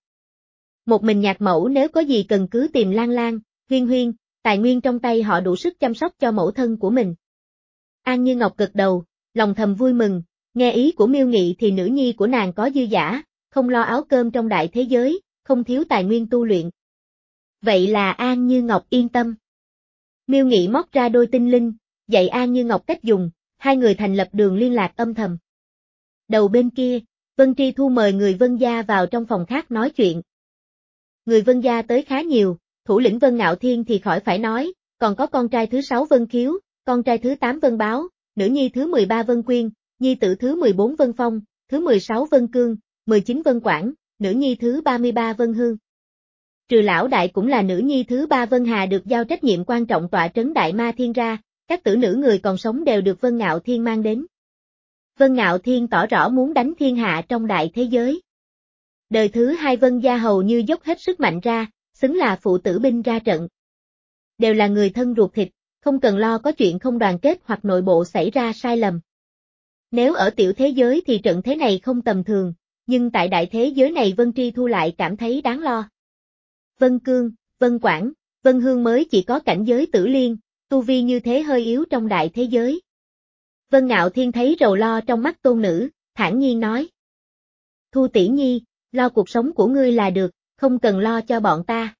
Một mình nhạc mẫu nếu có gì cần cứ tìm Lan Lan, Huyên Huyên, tài nguyên trong tay họ đủ sức chăm sóc cho mẫu thân của mình. An Như Ngọc gật đầu, lòng thầm vui mừng, nghe ý của Miêu Nghị thì nữ nhi của nàng có dư dả, không lo áo cơm trong đại thế giới, không thiếu tài nguyên tu luyện. Vậy là An Như Ngọc yên tâm. Miêu Nghị móc ra đôi tinh linh, dạy An Như Ngọc cách dùng, hai người thành lập đường liên lạc âm thầm. Đầu bên kia, Vân Tri Thu mời người Vân gia vào trong phòng khác nói chuyện. Người Vân gia tới khá nhiều, thủ lĩnh Vân Ngạo Thiên thì khỏi phải nói, còn có con trai thứ sáu Vân Khiếu, con trai thứ tám Vân Báo, nữ nhi thứ mười ba Vân Quyên, nhi tử thứ mười bốn Vân Phong, thứ mười sáu Vân Cương, mười chín Vân Quảng, nữ nhi thứ ba mươi ba Vân Hương. Trừ lão đại cũng là nữ nhi thứ ba Vân Hà được giao trách nhiệm quan trọng tọa trấn Đại Ma Thiên ra, các tử nữ người còn sống đều được Vân Ngạo Thiên mang đến. Vân Ngạo Thiên tỏ rõ muốn đánh thiên hạ trong đại thế giới. Đời thứ hai Vân gia hầu như dốc hết sức mạnh ra, xứng là phụ tử binh ra trận. Đều là người thân ruột thịt, không cần lo có chuyện không đoàn kết hoặc nội bộ xảy ra sai lầm. Nếu ở tiểu thế giới thì trận thế này không tầm thường, nhưng tại đại thế giới này Vân Tri Thu lại cảm thấy đáng lo. Vân Cương, Vân Quảng, Vân Hương mới chỉ có cảnh giới tử liên, tu vi như thế hơi yếu trong đại thế giới. Vân Ngạo Thiên thấy rầu lo trong mắt tôn nữ, thản nhiên nói. Thu tỷ nhi, lo cuộc sống của ngươi là được, không cần lo cho bọn ta.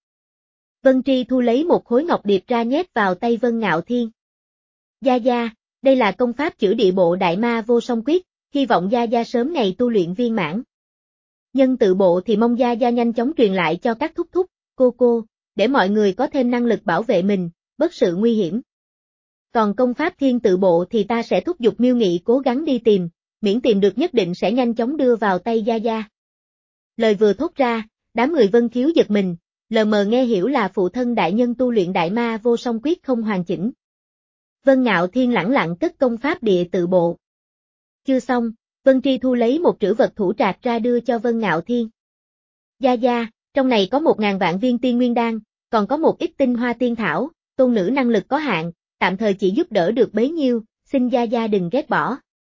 Vân Tri Thu lấy một khối ngọc điệp ra nhét vào tay Vân Ngạo Thiên. Gia Gia, đây là công pháp chữa địa bộ đại ma vô song quyết, hy vọng Gia Gia sớm ngày tu luyện viên mãn. Nhân tự bộ thì mong Gia Gia nhanh chóng truyền lại cho các thúc thúc, cô cô, để mọi người có thêm năng lực bảo vệ mình, bất sự nguy hiểm. Còn công pháp thiên tự bộ thì ta sẽ thúc giục Miêu Nghị cố gắng đi tìm, miễn tìm được nhất định sẽ nhanh chóng đưa vào tay Gia Gia. Lời vừa thốt ra, đám người Vân Khiếu giật mình, lờ mờ nghe hiểu là phụ thân đại nhân tu luyện đại ma vô song quyết không hoàn chỉnh. Vân Ngạo Thiên lẳng lặng cất công pháp địa tự bộ. Chưa xong, Vân Tri Thu lấy một trữ vật thủ trạc ra đưa cho Vân Ngạo Thiên. Gia Gia, trong này có một ngàn vạn viên tiên nguyên đan, còn có một ít tinh hoa tiên thảo, tôn nữ năng lực có hạn, tạm thời chỉ giúp đỡ được bấy nhiêu, xin Gia Gia đừng ghét bỏ.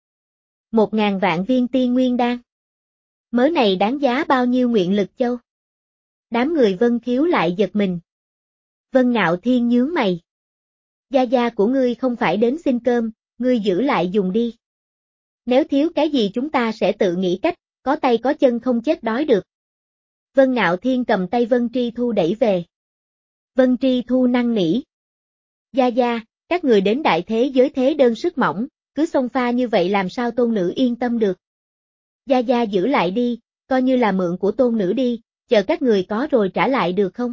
Một ngàn vạn viên tiên nguyên đan. Mớ này đáng giá bao nhiêu nguyện lực châu? Đám người Vân Khiếu lại giật mình. Vân Ngạo Thiên nhướng mày. Gia Gia của ngươi không phải đến xin cơm, ngươi giữ lại dùng đi. Nếu thiếu cái gì chúng ta sẽ tự nghĩ cách, có tay có chân không chết đói được. Vân Ngạo Thiên cầm tay Vân Tri Thu đẩy về. Vân Tri Thu năn nỉ. Gia Gia, các người đến đại thế giới thế đơn sức mỏng, cứ xông pha như vậy làm sao tôn nữ yên tâm được. Gia Gia giữ lại đi, coi như là mượn của tôn nữ đi, chờ các người có rồi trả lại được không?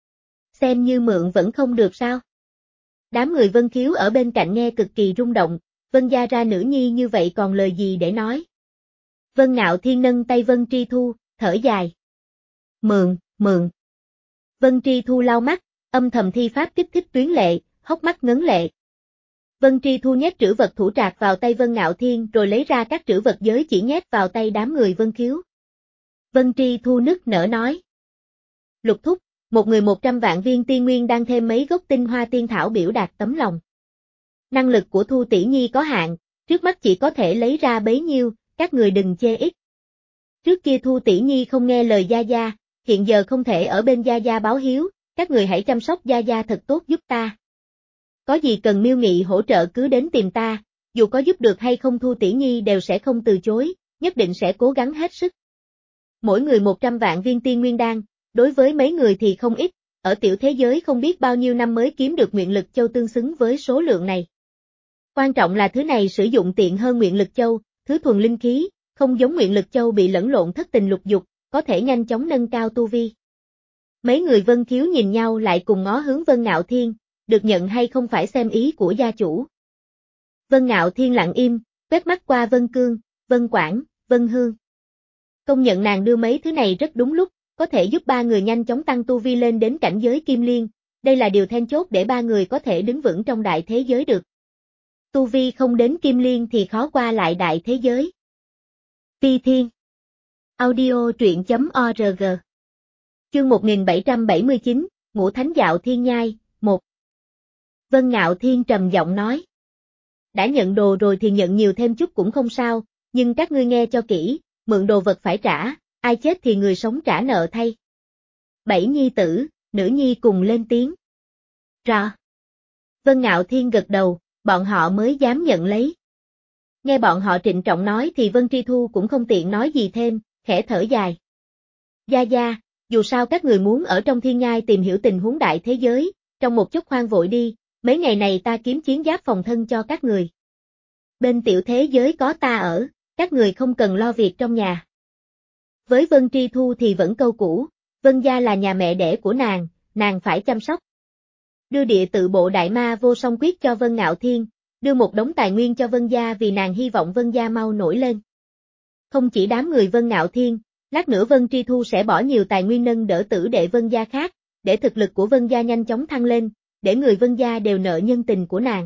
Xem như mượn vẫn không được sao? Đám người Vân Khiếu ở bên cạnh nghe cực kỳ rung động, Vân gia ra nữ nhi như vậy còn lời gì để nói. Vân Ngạo Thiên nâng tay Vân Tri Thu, thở dài. Mượn, mượn. Vân Tri Thu lau mắt, âm thầm thi pháp kích thích tuyến lệ, hốc mắt ngấn lệ. Vân Tri Thu nhét trữ vật thủ trạc vào tay Vân Ngạo Thiên rồi lấy ra các trữ vật giới chỉ nhét vào tay đám người Vân Khiếu. Vân Tri Thu nức nở nói. Lục thúc, một người một trăm vạn viên tiên nguyên đang thêm mấy gốc tinh hoa tiên thảo biểu đạt tấm lòng. Năng lực của Thu tỷ nhi có hạn, trước mắt chỉ có thể lấy ra bấy nhiêu, các người đừng chê ít. Trước kia Thu tỷ nhi không nghe lời Gia Gia, hiện giờ không thể ở bên Gia Gia báo hiếu, các người hãy chăm sóc Gia Gia thật tốt giúp ta. Có gì cần Miêu Nghị hỗ trợ cứ đến tìm ta, dù có giúp được hay không Thu tỷ nhi đều sẽ không từ chối, nhất định sẽ cố gắng hết sức. Mỗi người một trăm vạn viên tiên nguyên đan, đối với mấy người thì không ít, ở tiểu thế giới không biết bao nhiêu năm mới kiếm được nguyện lực châu tương xứng với số lượng này. Quan trọng là thứ này sử dụng tiện hơn nguyện lực châu, thứ thuần linh khí, không giống nguyện lực châu bị lẫn lộn thất tình lục dục, có thể nhanh chóng nâng cao tu vi. Mấy người Vân Khiếu nhìn nhau lại cùng ngó hướng Vân Ngạo Thiên, được nhận hay không phải xem ý của gia chủ. Vân Ngạo Thiên lặng im, quét mắt qua Vân Cương, Vân Quảng, Vân Hương. Công nhận nàng đưa mấy thứ này rất đúng lúc, có thể giúp ba người nhanh chóng tăng tu vi lên đến cảnh giới kim liên, đây là điều then chốt để ba người có thể đứng vững trong đại thế giới được. Tu vi không đến kim liên thì khó qua lại đại thế giới. Ti Thiên Audio truyện chấm org Chương một nghìn bảy trăm bảy mươi chín, Ngũ Thánh Dạo Thiên Nhai, một. Vân Ngạo Thiên trầm giọng nói. Đã nhận đồ rồi thì nhận nhiều thêm chút cũng không sao, nhưng các ngươi nghe cho kỹ, mượn đồ vật phải trả, ai chết thì người sống trả nợ thay. Bảy nhi tử, nữ nhi cùng lên tiếng. Rõ. Vân Ngạo Thiên gật đầu, bọn họ mới dám nhận lấy. Nghe bọn họ trịnh trọng nói thì Vân Tri Thu cũng không tiện nói gì thêm, khẽ thở dài. Gia Gia, dù sao các người muốn ở trong thiên nhai tìm hiểu tình huống đại thế giới, trong một chút khoan vội đi, mấy ngày này ta kiếm chiến giáp phòng thân cho các người. Bên tiểu thế giới có ta ở, các người không cần lo việc trong nhà. Với Vân Tri Thu thì vẫn câu cũ, Vân gia là nhà mẹ đẻ của nàng, nàng phải chăm sóc. Đưa địa tự bộ đại ma vô song quyết cho Vân Ngạo Thiên, đưa một đống tài nguyên cho Vân gia vì nàng hy vọng Vân gia mau nổi lên. Không chỉ đám người Vân Ngạo Thiên, lát nữa Vân Tri Thu sẽ bỏ nhiều tài nguyên nâng đỡ tử đệ Vân gia khác, để thực lực của Vân gia nhanh chóng thăng lên, để người Vân gia đều nợ nhân tình của nàng.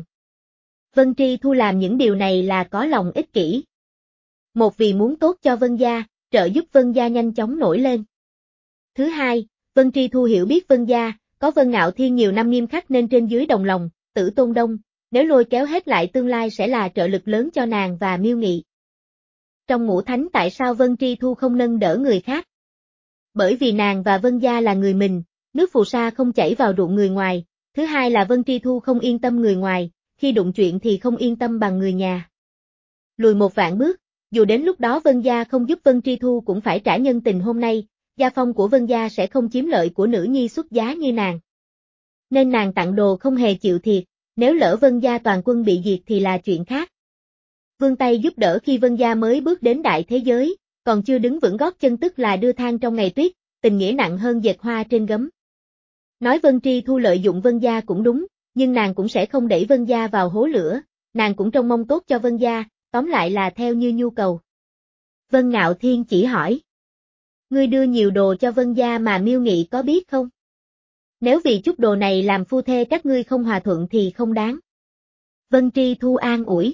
Vân Tri Thu làm những điều này là có lòng ích kỷ. Một vì muốn tốt cho Vân gia, trợ giúp Vân gia nhanh chóng nổi lên. Thứ hai, Vân Tri Thu hiểu biết Vân gia, có Vân Ngạo Thiên nhiều năm nghiêm khắc nên trên dưới đồng lòng, Tử Tôn Đông, nếu lôi kéo hết lại tương lai sẽ là trợ lực lớn cho nàng và Miêu Nghị. Trong ngũ thánh tại sao Vân Tri Thu không nâng đỡ người khác? Bởi vì nàng và Vân gia là người mình, nước phù sa không chảy vào ruộng người ngoài, thứ hai là Vân Tri Thu không yên tâm người ngoài, khi đụng chuyện thì không yên tâm bằng người nhà. Lùi một vạn bước, dù đến lúc đó Vân gia không giúp Vân Tri Thu cũng phải trả nhân tình hôm nay, gia phong của Vân gia sẽ không chiếm lợi của nữ nhi xuất giá như nàng. Nên nàng tặng đồ không hề chịu thiệt, nếu lỡ Vân gia toàn quân bị diệt thì là chuyện khác. Vươn tay giúp đỡ khi Vân gia mới bước đến đại thế giới, còn chưa đứng vững gót chân tức là đưa than trong ngày tuyết, tình nghĩa nặng hơn dệt hoa trên gấm. Nói Vân Tri Thu lợi dụng Vân gia cũng đúng, nhưng nàng cũng sẽ không đẩy Vân gia vào hố lửa, nàng cũng trông mong tốt cho Vân gia, tóm lại là theo như nhu cầu. Vân Ngạo Thiên chỉ hỏi. Ngươi đưa nhiều đồ cho Vân gia mà Miêu Nghị có biết không? Nếu vì chút đồ này làm phu thê các ngươi không hòa thuận thì không đáng. Vân Tri Thu an ủi.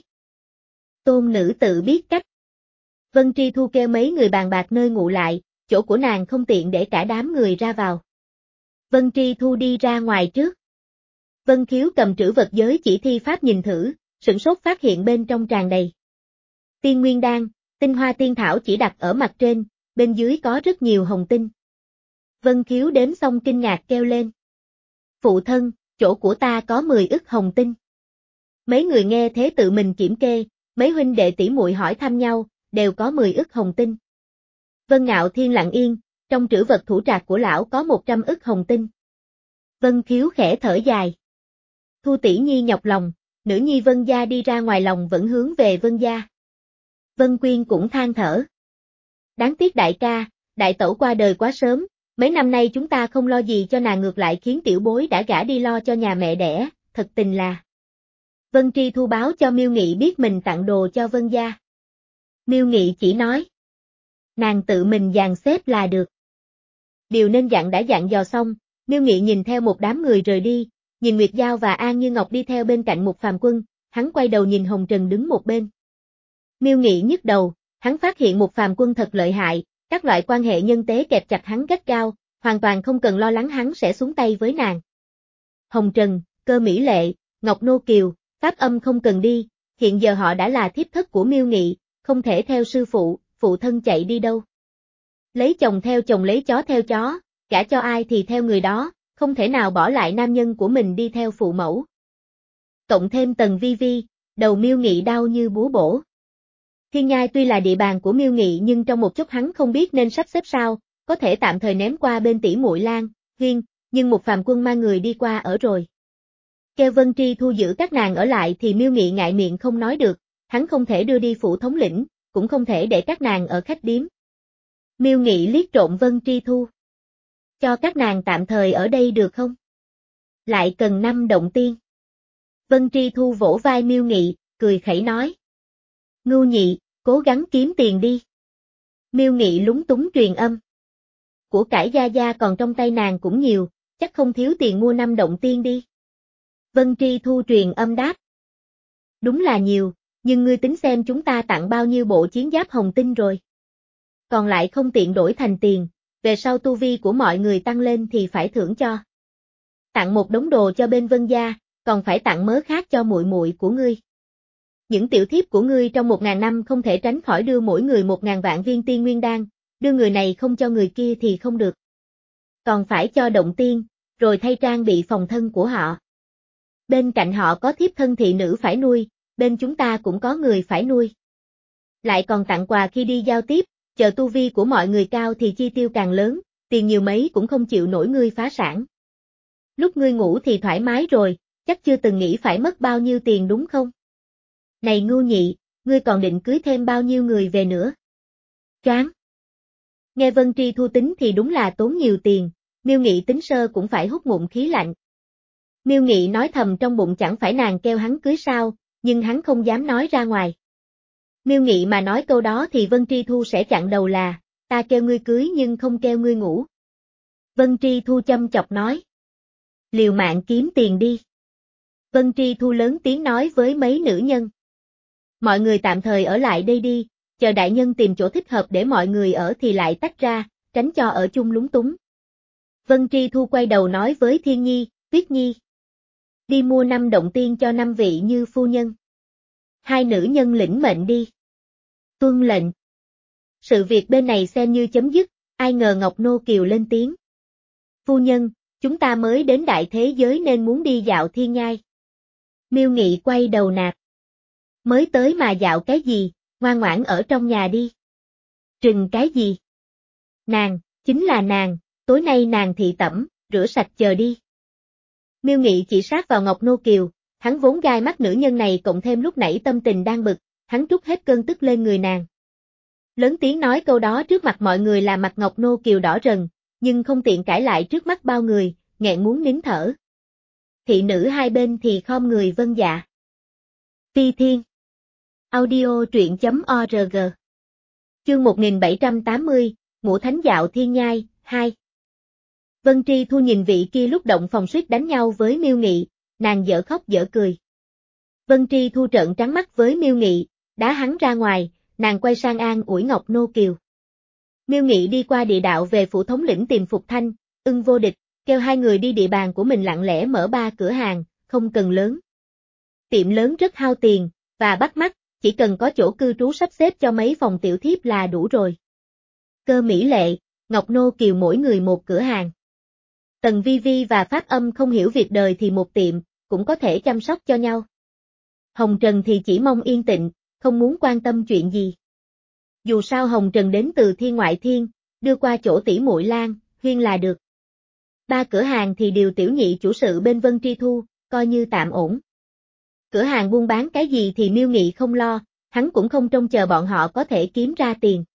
Tôn nữ tự biết cách. Vân Tri Thu kêu mấy người bàn bạc nơi ngụ lại, chỗ của nàng không tiện để cả đám người ra vào. Vân Tri Thu đi ra ngoài trước. Vân Khiếu cầm trữ vật giới chỉ thi pháp nhìn thử, sửng sốt phát hiện bên trong tràn đầy. Tiên nguyên đan, tinh hoa tiên thảo chỉ đặt ở mặt trên, bên dưới có rất nhiều hồng tinh. Vân Khiếu đếm xong kinh ngạc kêu lên. Phụ thân, chỗ của ta có mười ức hồng tinh. Mấy người nghe thế tự mình kiểm kê, mấy huynh đệ tỷ muội hỏi thăm nhau, đều có mười ức hồng tinh. Vân Ngạo Thiên lặng yên, trong trữ vật thủ trạc của lão có một trăm ức hồng tinh. Vân Khiếu khẽ thở dài. Thu tỷ nhi nhọc lòng, nữ nhi Vân gia đi ra ngoài lòng vẫn hướng về Vân gia. Vân Quyên cũng than thở. Đáng tiếc đại ca, đại tẩu qua đời quá sớm, mấy năm nay chúng ta không lo gì cho nàng ngược lại khiến tiểu bối đã gả đi lo cho nhà mẹ đẻ, thật tình là. Vân Tri Thu báo cho Miêu Nghị biết mình tặng đồ cho Vân gia. Miêu Nghị chỉ nói. Nàng tự mình dàn xếp là được. Điều nên dặn đã dặn dò xong, Miêu Nghị nhìn theo một đám người rời đi, nhìn Nguyệt Giao và An Như Ngọc đi theo bên cạnh một phàm quân, hắn quay đầu nhìn Hồng Trần đứng một bên. Miêu Nghị nhức đầu, hắn phát hiện một phàm quân thật lợi hại, các loại quan hệ nhân tế kẹp chặt hắn gắt gao, hoàn toàn không cần lo lắng hắn sẽ xuống tay với nàng. Hồng Trần, Cơ Mỹ Lệ, Ngọc Nô Kiều, Pháp Âm không cần đi, hiện giờ họ đã là thiếp thất của Miêu Nghị, không thể theo sư phụ, phụ thân chạy đi đâu. Lấy chồng theo chồng lấy chó theo chó, gả cho ai thì theo người đó, không thể nào bỏ lại nam nhân của mình đi theo phụ mẫu. Cộng thêm Tần Vi Vi, đầu Miêu Nghị đau như búa bổ. Thiên Nhai tuy là địa bàn của Miêu Nghị nhưng trong một chút hắn không biết nên sắp xếp sao, có thể tạm thời ném qua bên tỷ muội Lan, Huyên, nhưng một phàm quân mang người đi qua ở rồi. Kêu Vân Tri Thu giữ các nàng ở lại thì Miêu Nghị ngại miệng không nói được, hắn không thể đưa đi phủ thống lĩnh, cũng không thể để các nàng ở khách điếm. Miêu Nghị liếc trộm Vân Tri Thu. Cho các nàng tạm thời ở đây được không? Lại cần năm động tiên. Vân Tri Thu vỗ vai Miêu Nghị, cười khẩy nói. Ngưu nhị, cố gắng kiếm tiền đi. Miêu Nghị lúng túng truyền âm. Của cải gia gia còn trong tay nàng cũng nhiều, chắc không thiếu tiền mua năm động tiên đi. Vân Tri Thu truyền âm đáp. Đúng là nhiều, nhưng ngươi tính xem chúng ta tặng bao nhiêu bộ chiến giáp hồng tinh rồi. Còn lại không tiện đổi thành tiền, về sau tu vi của mọi người tăng lên thì phải thưởng cho. Tặng một đống đồ cho bên Vân gia, còn phải tặng mớ khác cho muội muội của ngươi. Những tiểu thiếp của ngươi trong một ngàn năm không thể tránh khỏi đưa mỗi người một ngàn vạn viên tiên nguyên đan, đưa người này không cho người kia thì không được. Còn phải cho động tiên, rồi thay trang bị phòng thân của họ. Bên cạnh họ có thiếp thân thị nữ phải nuôi, bên chúng ta cũng có người phải nuôi. Lại còn tặng quà khi đi giao tiếp, chờ tu vi của mọi người cao thì chi tiêu càng lớn, tiền nhiều mấy cũng không chịu nổi ngươi phá sản. Lúc ngươi ngủ thì thoải mái rồi, chắc chưa từng nghĩ phải mất bao nhiêu tiền đúng không? Này Ngưu nhị, ngươi còn định cưới thêm bao nhiêu người về nữa? Choáng. Nghe Vân Tri Thu tính thì đúng là tốn nhiều tiền, Miêu Nghị tính sơ cũng phải hút ngụm khí lạnh. Miêu Nghị nói thầm trong bụng chẳng phải nàng kêu hắn cưới sao, nhưng hắn không dám nói ra ngoài. Miêu Nghị mà nói câu đó thì Vân Tri Thu sẽ chặn đầu là, ta kêu ngươi cưới nhưng không kêu ngươi ngủ. Vân Tri Thu châm chọc nói. Liều mạng kiếm tiền đi. Vân Tri Thu lớn tiếng nói với mấy nữ nhân. Mọi người tạm thời ở lại đây đi, chờ đại nhân tìm chỗ thích hợp để mọi người ở thì lại tách ra, tránh cho ở chung lúng túng. Vân Tri Thu quay đầu nói với Thiên Nhi, Tuyết Nhi. Đi mua năm động tiên cho năm vị như phu nhân. Hai nữ nhân lĩnh mệnh đi. Tuân lệnh. Sự việc bên này xem như chấm dứt, ai ngờ Ngọc Nô Kiều lên tiếng. Phu nhân, chúng ta mới đến đại thế giới nên muốn đi dạo thiên nhai. Miêu Nghị quay đầu nạt. Mới tới mà dạo cái gì, ngoan ngoãn ở trong nhà đi. Trừng cái gì? Nàng, chính là nàng, tối nay nàng thị tẩm, rửa sạch chờ đi. Miêu Nghị chỉ sát vào Ngọc Nô Kiều, hắn vốn gai mắt nữ nhân này cộng thêm lúc nãy tâm tình đang bực, hắn trút hết cơn tức lên người nàng. Lớn tiếng nói câu đó trước mặt mọi người làm mặt Ngọc Nô Kiều đỏ rần, nhưng không tiện cãi lại trước mắt bao người, nghẹn muốn nín thở. Thị nữ hai bên thì khom người vâng dạ. Phi Thiên Audio truyện chấm org Chương một nghìn bảy trăm tám mươi, Ngũ Thánh Dạo Thiên Nhai, hai Vân Tri Thu nhìn vị kia lúc động phòng suýt đánh nhau với Miêu Nghị, nàng dở khóc dở cười. Vân Tri Thu trợn trắng mắt với Miêu Nghị, đá hắn ra ngoài, nàng quay sang an ủi Ngọc Nô Kiều. Miêu Nghị đi qua địa đạo về phủ thống lĩnh tìm Phục Thanh, Ưng Vô Địch, kêu hai người đi địa bàn của mình lặng lẽ mở ba cửa hàng, không cần lớn. Tiệm lớn rất hao tiền, và bắt mắt, chỉ cần có chỗ cư trú sắp xếp cho mấy phòng tiểu thiếp là đủ rồi. Cơ Mỹ Lệ, Ngọc Nô Kiều mỗi người một cửa hàng. Tần Vi Vi và Pháp Âm không hiểu việc đời thì một tiệm, cũng có thể chăm sóc cho nhau. Hồng Trần thì chỉ mong yên tịnh, không muốn quan tâm chuyện gì. Dù sao hồng trần đến từ thiên ngoại thiên, đưa qua chỗ tỷ muội Lan, Huyên là được. Ba cửa hàng thì đều tiểu nhị chủ sự bên Vân Tri Thu, coi như tạm ổn. Cửa hàng buôn bán cái gì thì Miêu Nghị không lo, hắn cũng không trông chờ bọn họ có thể kiếm ra tiền.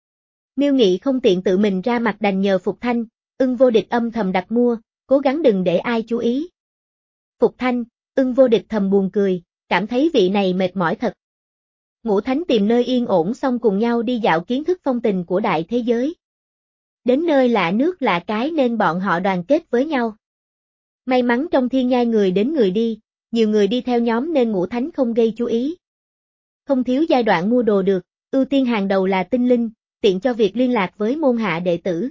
Miêu Nghị không tiện tự mình ra mặt đành nhờ Phục Thanh, Ưng Vô Địch âm thầm đặt mua, cố gắng đừng để ai chú ý. Phục Thanh, Ưng Vô Địch thầm buồn cười, cảm thấy vị này mệt mỏi thật. Ngũ Thánh tìm nơi yên ổn xong cùng nhau đi dạo kiến thức phong tình của đại thế giới. Đến nơi lạ nước lạ cái nên bọn họ đoàn kết với nhau. May mắn trong thiên nhai người đến người đi, nhiều người đi theo nhóm nên Ngũ Thánh không gây chú ý. Không thiếu giai đoạn mua đồ được, ưu tiên hàng đầu là tinh linh, tiện cho việc liên lạc với môn hạ đệ tử.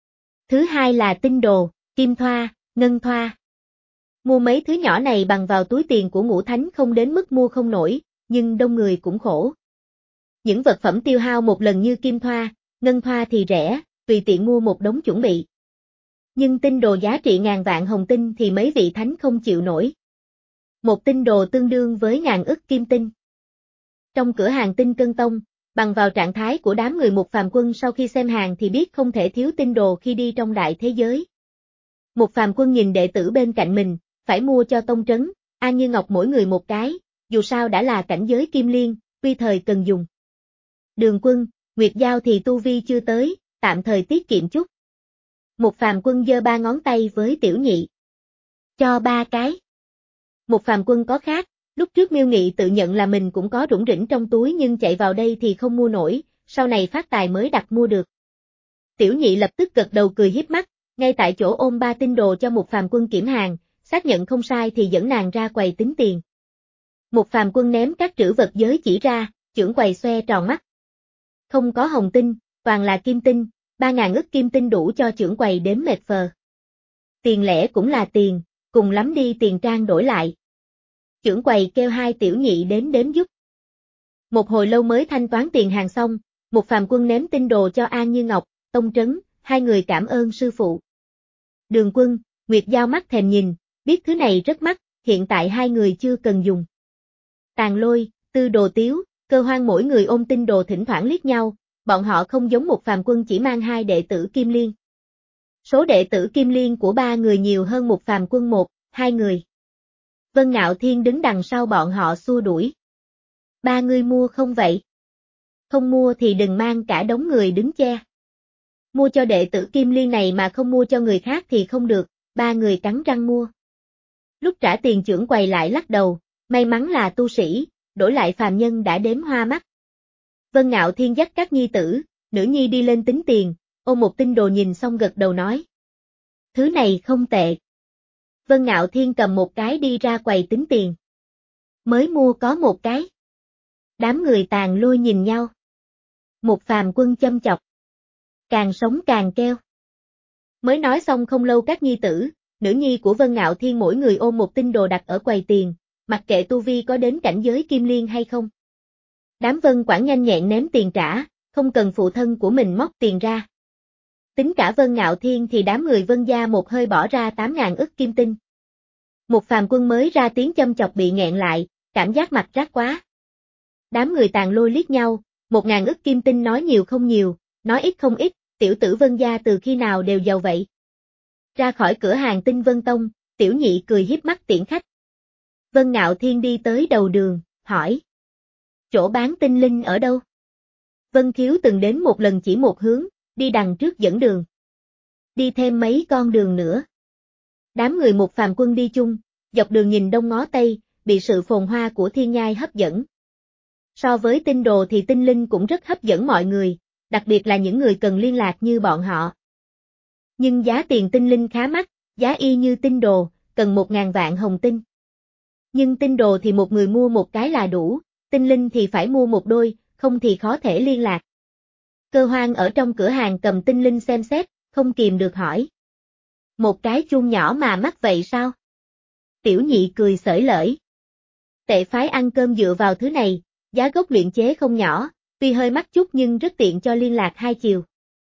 Thứ hai là tinh đồ, kim thoa, ngân thoa. Mua mấy thứ nhỏ này bằng vào túi tiền của Ngũ Thánh không đến mức mua không nổi, nhưng đông người cũng khổ. Những vật phẩm tiêu hao một lần như kim thoa, ngân thoa thì rẻ, tùy tiện mua một đống chuẩn bị. Nhưng tinh đồ giá trị ngàn vạn hồng tinh thì mấy vị thánh không chịu nổi. Một tinh đồ tương đương với ngàn ức kim tinh. Trong cửa hàng Tinh Cân Tông, bằng vào trạng thái của đám người Mục Phàm Quân sau khi xem hàng thì biết không thể thiếu tinh đồ khi đi trong đại thế giới. Mục Phàm Quân nhìn đệ tử bên cạnh mình, phải mua cho tông trấn, An Như Ngọc mỗi người một cái, dù sao đã là cảnh giới kim liên, tuy thời cần dùng. Đường Quân, Nguyệt Giao thì tu vi chưa tới, tạm thời tiết kiệm chút. Mục Phàm Quân giơ ba ngón tay với tiểu nhị. Cho ba cái. Mục Phàm Quân có khác, lúc trước Miêu Nghị tự nhận là mình cũng có rủng rỉnh trong túi nhưng chạy vào đây thì không mua nổi, sau này phát tài mới đặt mua được. Tiểu nhị lập tức gật đầu cười hiếp mắt, ngay tại chỗ ôm ba tinh đồ cho Mục Phàm Quân kiểm hàng, xác nhận không sai thì dẫn nàng ra quầy tính tiền. Mục Phàm Quân ném các trữ vật giới chỉ ra, chưởng quầy xoe tròn mắt. Không có hồng tinh, toàn là kim tinh, ba ngàn ức kim tinh đủ cho chưởng quầy đếm mệt phờ. Tiền lẻ cũng là tiền, cùng lắm đi tiền trang đổi lại. Chưởng quầy kêu hai tiểu nhị đến đếm giúp. Một hồi lâu mới thanh toán tiền hàng xong, Mục Phàm Quân ném tinh đồ cho An Như Ngọc, tông trấn, hai người cảm ơn sư phụ. Đường Quân, Nguyệt Giao mắt thèm nhìn, biết thứ này rất mắc, hiện tại hai người chưa cần dùng. Tàn Lôi, Tư Đồ Tiếu, Cơ Hoang mỗi người ôm tinh đồ thỉnh thoảng liếc nhau, bọn họ không giống Mục Phàm Quân chỉ mang hai đệ tử Kim Liên. Số đệ tử Kim Liên của ba người nhiều hơn Mục Phàm Quân một, hai người. Vân Ngạo Thiên đứng đằng sau bọn họ xua đuổi. Ba người mua không vậy? Không mua thì đừng mang cả đống người đứng che. Mua cho đệ tử Kim Liên này mà không mua cho người khác thì không được, ba người cắn răng mua. Lúc trả tiền chưởng quầy lại lắc đầu, may mắn là tu sĩ, đổi lại phàm nhân đã đếm hoa mắt. Vân Ngạo Thiên dắt các nhi tử, nữ nhi đi lên tính tiền, ôm một tinh đồ nhìn xong gật đầu nói. Thứ này không tệ. Vân Ngạo Thiên cầm một cái đi ra quầy tính tiền. Mới mua có một cái. Đám người Tàn Lôi nhìn nhau. Mục Phàm Quân châm chọc. Càng sống càng keo. Mới nói xong không lâu các nhi tử, nữ nhi của Vân Ngạo Thiên mỗi người ôm một tinh đồ đặt ở quầy tiền, mặc kệ tu vi có đến cảnh giới kim liên hay không. Đám Vân Quản nhanh nhẹn ném tiền trả, không cần phụ thân của mình móc tiền ra. Tính cả Vân Ngạo Thiên thì đám người Vân gia một hơi bỏ ra tám ngàn ức kim tinh. Một Phàm Quân mới ra tiếng châm chọc bị nghẹn lại, cảm giác mặt rát quá. Đám người Tàn Lôi liếc nhau, một ngàn ức kim tinh nói nhiều không nhiều, nói ít không ít, tiểu tử Vân gia từ khi nào đều giàu vậy. Ra khỏi cửa hàng Tinh Vân Tông, tiểu nhị cười hiếp mắt tiễn khách. Vân Ngạo Thiên đi tới đầu đường, hỏi. Chỗ bán tinh linh ở đâu? Vân Khiếu từng đến một lần chỉ một hướng, đi đằng trước dẫn đường. Đi thêm mấy con đường nữa. Đám người Một Phàm Quân đi chung, dọc đường nhìn đông ngó tây, bị sự phồn hoa của thiên nhai hấp dẫn. So với tinh đồ thì tinh linh cũng rất hấp dẫn mọi người, đặc biệt là những người cần liên lạc như bọn họ. Nhưng giá tiền tinh linh khá mắc, giá y như tinh đồ, cần một ngàn vạn hồng tinh. Nhưng tinh đồ thì một người mua một cái là đủ, tinh linh thì phải mua một đôi, không thì khó thể liên lạc. Cơ Hoang ở trong cửa hàng cầm tinh linh xem xét, không kìm được hỏi. Một cái chuông nhỏ mà mắc vậy sao? Tiểu nhị cười xởi lởi. Tệ phái ăn cơm dựa vào thứ này, giá gốc luyện chế không nhỏ, tuy hơi mắc chút nhưng rất tiện cho liên lạc hai chiều.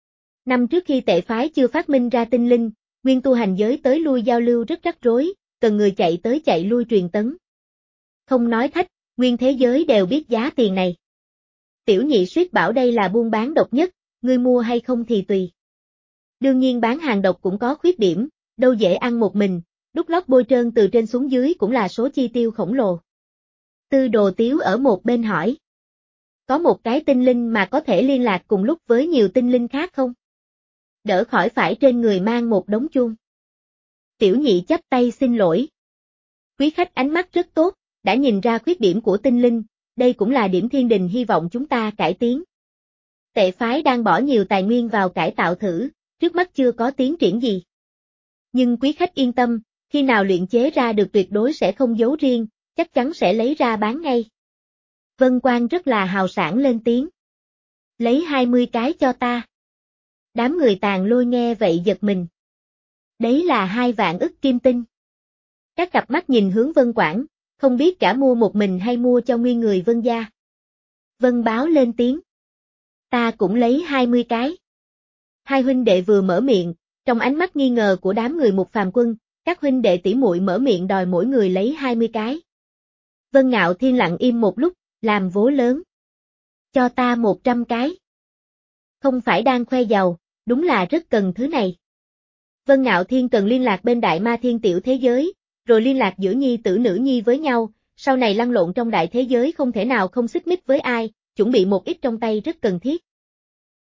Năm trước khi tệ phái chưa phát minh ra tinh linh, nguyên tu hành giới tới lui giao lưu rất rắc rối, cần người chạy tới chạy lui truyền tấn. Không nói thách, nguyên thế giới đều biết giá tiền này. Tiểu nhị suýt bảo đây là buôn bán độc nhất, ngươi mua hay không thì tùy. Đương nhiên bán hàng độc cũng có khuyết điểm, đâu dễ ăn một mình, đút lót bôi trơn từ trên xuống dưới cũng là số chi tiêu khổng lồ. Tư Đồ Tiếu ở một bên hỏi. Có một cái tinh linh mà có thể liên lạc cùng lúc với nhiều tinh linh khác không? Đỡ khỏi phải trên người mang một đống chuông. Tiểu nhị chắp tay xin lỗi. Quý khách ánh mắt rất tốt, đã nhìn ra khuyết điểm của tinh linh, đây cũng là điểm thiên đình hy vọng chúng ta cải tiến. Tệ phái đang bỏ nhiều tài nguyên vào cải tạo thử, trước mắt chưa có tiến triển gì. Nhưng quý khách yên tâm, khi nào luyện chế ra được tuyệt đối sẽ không giấu riêng, chắc chắn sẽ lấy ra bán ngay. Vân Quan rất là hào sảng lên tiếng. Lấy hai mươi cái cho ta. Đám người Tàng Lôi nghe vậy giật mình. Đấy là hai vạn ức kim tinh. Các cặp mắt nhìn hướng Vân Quảng, không biết cả mua một mình hay mua cho nguyên người Vân gia. Vân Báo lên tiếng. Ta cũng lấy hai mươi cái. Hai huynh đệ vừa mở miệng, trong ánh mắt nghi ngờ của đám người Mục Phàm Quân, các huynh đệ tỷ muội mở miệng đòi mỗi người lấy hai mươi cái. Vân Ngạo Thiên lặng im một lúc, làm vố lớn. Cho ta một trăm cái. Không phải đang khoe giàu, đúng là rất cần thứ này. Vân Ngạo Thiên cần liên lạc bên Đại Ma Thiên tiểu thế giới, rồi liên lạc giữa nhi tử nữ nhi với nhau, sau này lăn lộn trong đại thế giới không thể nào không xích mích với ai, chuẩn bị một ít trong tay rất cần thiết.